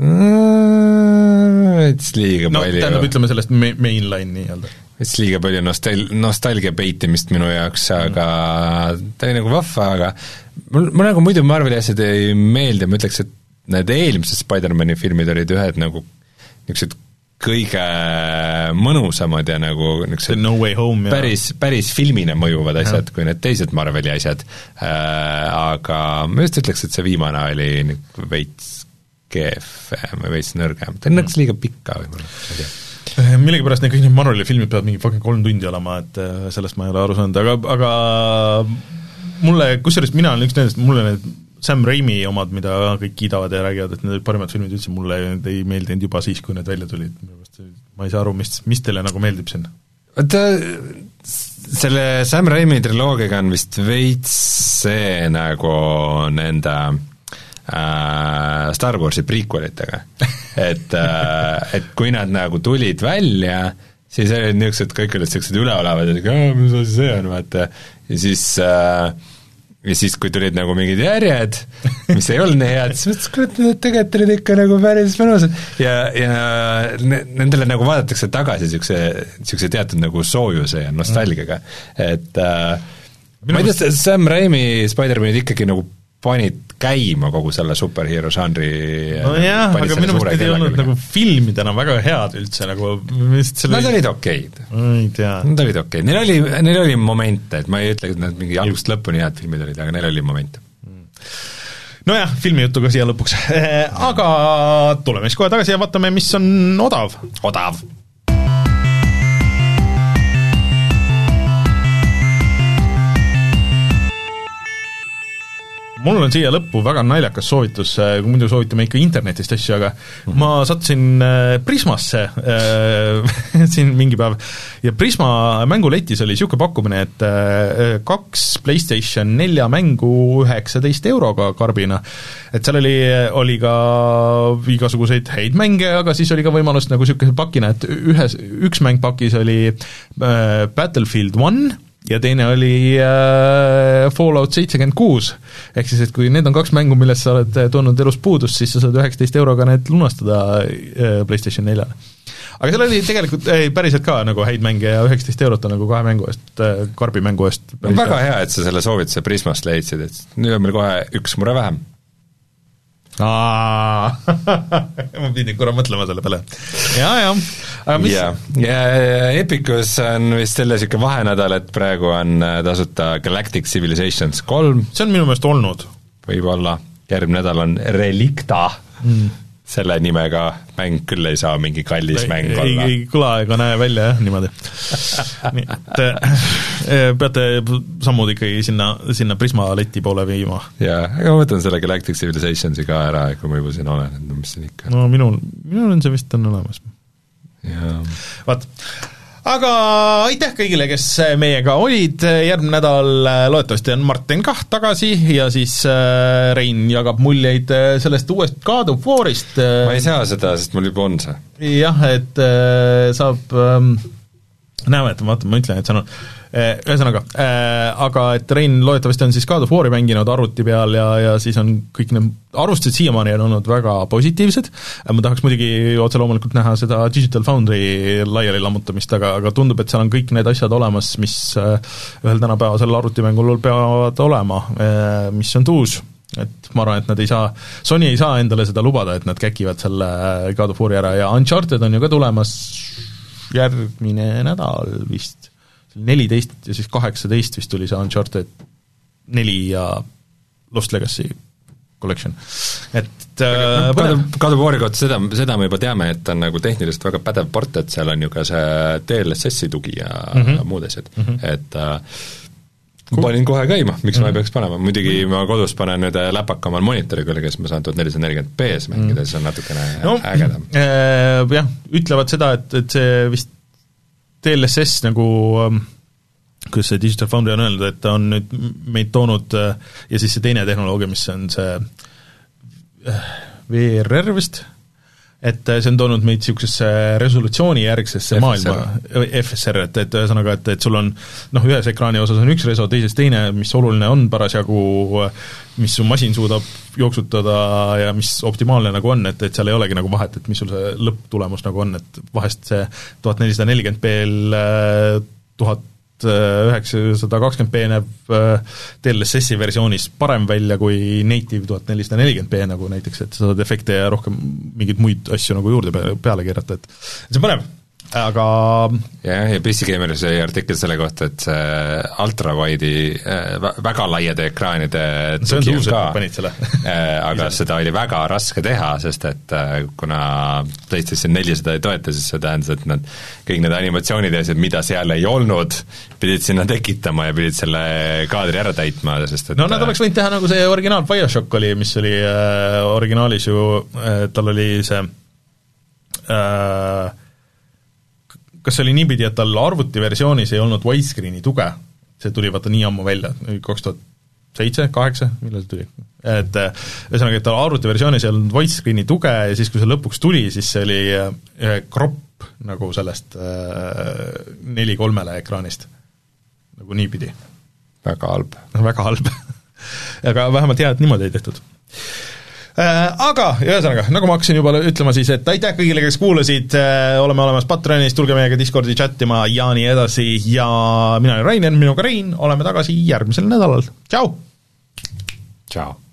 Et liiga
no,
palju
tähendab, ütleme sellest mainline nii-öelda.
Et liiga palju nostal-, nostalgia peitimist minu jaoks, aga mm. ta oli nagu vahva, aga mul, mul nagu muidu Marveli asjad ei meeldi, ma ütleks, et need eelmised Spider-mani filmid olid ühed nagu niisugused kõige mõnusamad ja nagu niisugused
No Way Home ja
päris, päris filmina mõjuvad asjad ja. Kui need teised Marveli asjad äh,, aga ma just ütleks, et see viimane oli nagu veits keef või veits nõrgem, ta on mm. liiga pikka võib-olla, ma ei tea.
Millegipärast need kõik need Marveli filmid peavad mingi fucking kolm tundi olema, et sellest ma ei ole aru saanud, aga, aga mulle, kusjuures mina olen üks nendest, mulle need Sam Raimi omad, mida kõik kiidavad ja räägivad, et need olid parimad filmid üldse, mulle ei meeldinud juba siis, kui need välja tulid. Ma ei saa aru, mis, mis teile nagu meeldib siin?
vaata, selle Sam Raimi triloogiaga on vist veits see nagu nende äh, Star Warsi prequelitega et äh, et kui nad nagu tulid välja, siis olid niisugused, kõik olid niisugused üleolevad, et mis asi see on, vaata, ja siis äh, ja siis, kui tulid nagu mingid järjed, mis ei olnud nii head, siis mõtlesin, kurat, need tegelikult olid ikka nagu päris mõnusad ja, ja nendele nagu vaadatakse tagasi niisuguse, niisuguse teatud nagu soojuse ja nostalgiaga, et äh, ma ei tea, Sam Raimi Spider-manid ikkagi nagu panid käima kogu selle superhero žanri.
No jah, aga minu meelest need ei olnud nagu filmidena väga head üldse, nagu
selle... Nad olid okeid.
Ei tea.
Nad olid okeid, neil oli, neil oli momente, et ma ei ütle, et nad mingi algust lõpuni head filmid olid, aga neil oli momente.
Nojah, filmi jutuga siia lõpuks. Aga tuleme siis kohe tagasi ja vaatame, mis on odav.
Odav.
Mul on siia lõppu väga naljakas soovitus, kui muidu soovitame ikka internetist asju, aga mm-hmm. ma sattusin Prismasse äh, siin mingi päev ja Prisma mänguletis oli niisugune pakkumine, et äh, kaks PlayStation nelja mängu üheksateist euroga karbina. Et seal oli, oli ka igasuguseid häid mänge, aga siis oli ka võimalus nagu niisuguse pakina, et ühes, üks mäng pakis oli äh, Battlefield one, ja teine oli äh, Fallout seitsekümmend kuus, ehk siis, et kui need on kaks mängu, millest sa oled toonud elus puudust, siis sa saad üheksateist euroga need lunastada äh, PlayStation neljale. Aga seal oli tegelikult ei, päriselt ka nagu häid mänge ja üheksateist eurot on nagu kahe mängu eest äh,, karbi mängu eest.
No, väga hea, et sa selle soovituse Prismast leidsid, et nüüd on meil kohe üks mure vähem.
ma pidin korra mõtlema selle peale. ja, ja. Aga mis...
ja, ja Epicus on vist selle siuke vahenädal, et praegu on tasuta Galactic Civilizations kolm.
See on minu meelest olnud.
Võib-olla. Järgmine nädal on Relicta. Mm. Selle nimega mäng küll ei saa mingi kallis ei, mäng olla.
Ei, ei kõla ega näe välja, jah, niimoodi. Nii, et peate sammud ikkagi sinna, sinna Prisma leti poole viima.
Jaa, aga ma võtan selle Galactic Civilizationsi ka ära, kui ma juba siin olen, et no mis siin ikka.
No minul, minul on see vist on olemas.
Jaa.
Vaat. Aga aitäh kõigile, kes meiega olid, järgmine nädal loodetavasti on Martin kah tagasi ja siis Rein jagab muljeid sellest uuest God of Warist.
Ma ei saa seda, sest mul juba on see.
Jah, et saab, näeme, et vaata, ma ütlen, et see on ühesõnaga, aga et Rein loodetavasti on siis God of War'i mänginud arvuti peal ja, ja siis on kõik need arvustused siiamaani on olnud väga positiivsed, ma tahaks muidugi otse loomulikult näha seda Digital Foundry laiali lammutamist, aga, aga tundub, et seal on kõik need asjad olemas, mis ühel tänapäevasel arvutimängul peavad olema, mis on tuus, et ma arvan, et nad ei saa, Sony ei saa endale seda lubada, et nad käkivad selle God of War'i ära ja Uncharted on ju ka tulemas järgmine nädal vist, neliteist ja siis kaheksateist vist tuli see Uncharted neli ja Lost Legacy Collection. Et äh,
God of War'i kohta seda, seda me juba teame, et on nagu tehniliselt väga pädev port, et seal on ju ka see D L S S-i tugi ja mm -hmm. muud asjad, mm -hmm. et äh, cool. Panin kohe käima, miks mm -hmm. ma ei peaks panema, muidugi ma kodus panen nüüd läpaka omal monitori küll, kes ma saan tuhat nelisada nelikümmend p-s mängida, siis on natukene no, ägedam
äh,. Jah, ütlevad seda, et, et see vist D L S S nagu, kuidas see Digital Foundry on öelnud, et ta on nüüd meid toonud ja siis see teine tehnoloogia, mis on see V R R vist, et see on toonud meid niisugusesse resolutsiooni järgsesse maailma, F S R, et, et ühesõnaga, et, et sul on noh, ühes ekraani osas on üks reso, teises teine, mis oluline on parasjagu, mis su masin suudab jooksutada ja mis optimaalne nagu on, et, et seal ei olegi nagu vahet, et mis sul see lõpptulemus nagu on, et vahest see tuhat nelisada nelikümmend p-l tuhat üheksasada kakskümmend p näeb D L S S-i versioonis parem välja kui native tuhat nelisada nelikümmend p nagu näiteks, et sa saad efekte ja rohkem mingeid muid asju nagu juurde peale keerata, et see on põnev. Aga
jah, ja P C Gameris oli artikkel selle kohta, et see ultrawide'i väga laiade ekraanide tugi on ka, aga seda oli väga raske teha, sest et kuna PlayStation neli seda ei toeta, siis see tähendas, et nad kõik need animatsioonid ja asjad, mida seal ei olnud, pidid sinna tekitama ja pidid selle kaadri ära täitma, sest et
no nad oleks võinud teha nagu see originaal BioShock oli, mis oli äh, originaalis ju äh,, tal oli see äh, kas see oli niipidi, et tal arvutiversioonis ei olnud widescreeni tuge, see tuli vaata nii ammu välja, kaks tuhat seitse, kaheksa, millal see tuli? Et ühesõnaga, et tal arvutiversioonis ei olnud widescreeni tuge ja siis, kui see lõpuks tuli, siis see oli kropp nagu sellest neli kolmele ekraanist, nagu niipidi.
Väga halb.
Väga halb. Aga vähemalt hea, et niimoodi ei tehtud. Aga, ühesõnaga, nagu ma hakkasin juba ütlema siis, et aitäh kõigile, kes kuulasid, oleme olemas Patreonis, tulge meiega Discordi chattima ja nii edasi ja mina olen Rainer, minuga Rein, oleme tagasi järgmisel nädalal. Tšau!
Tšau!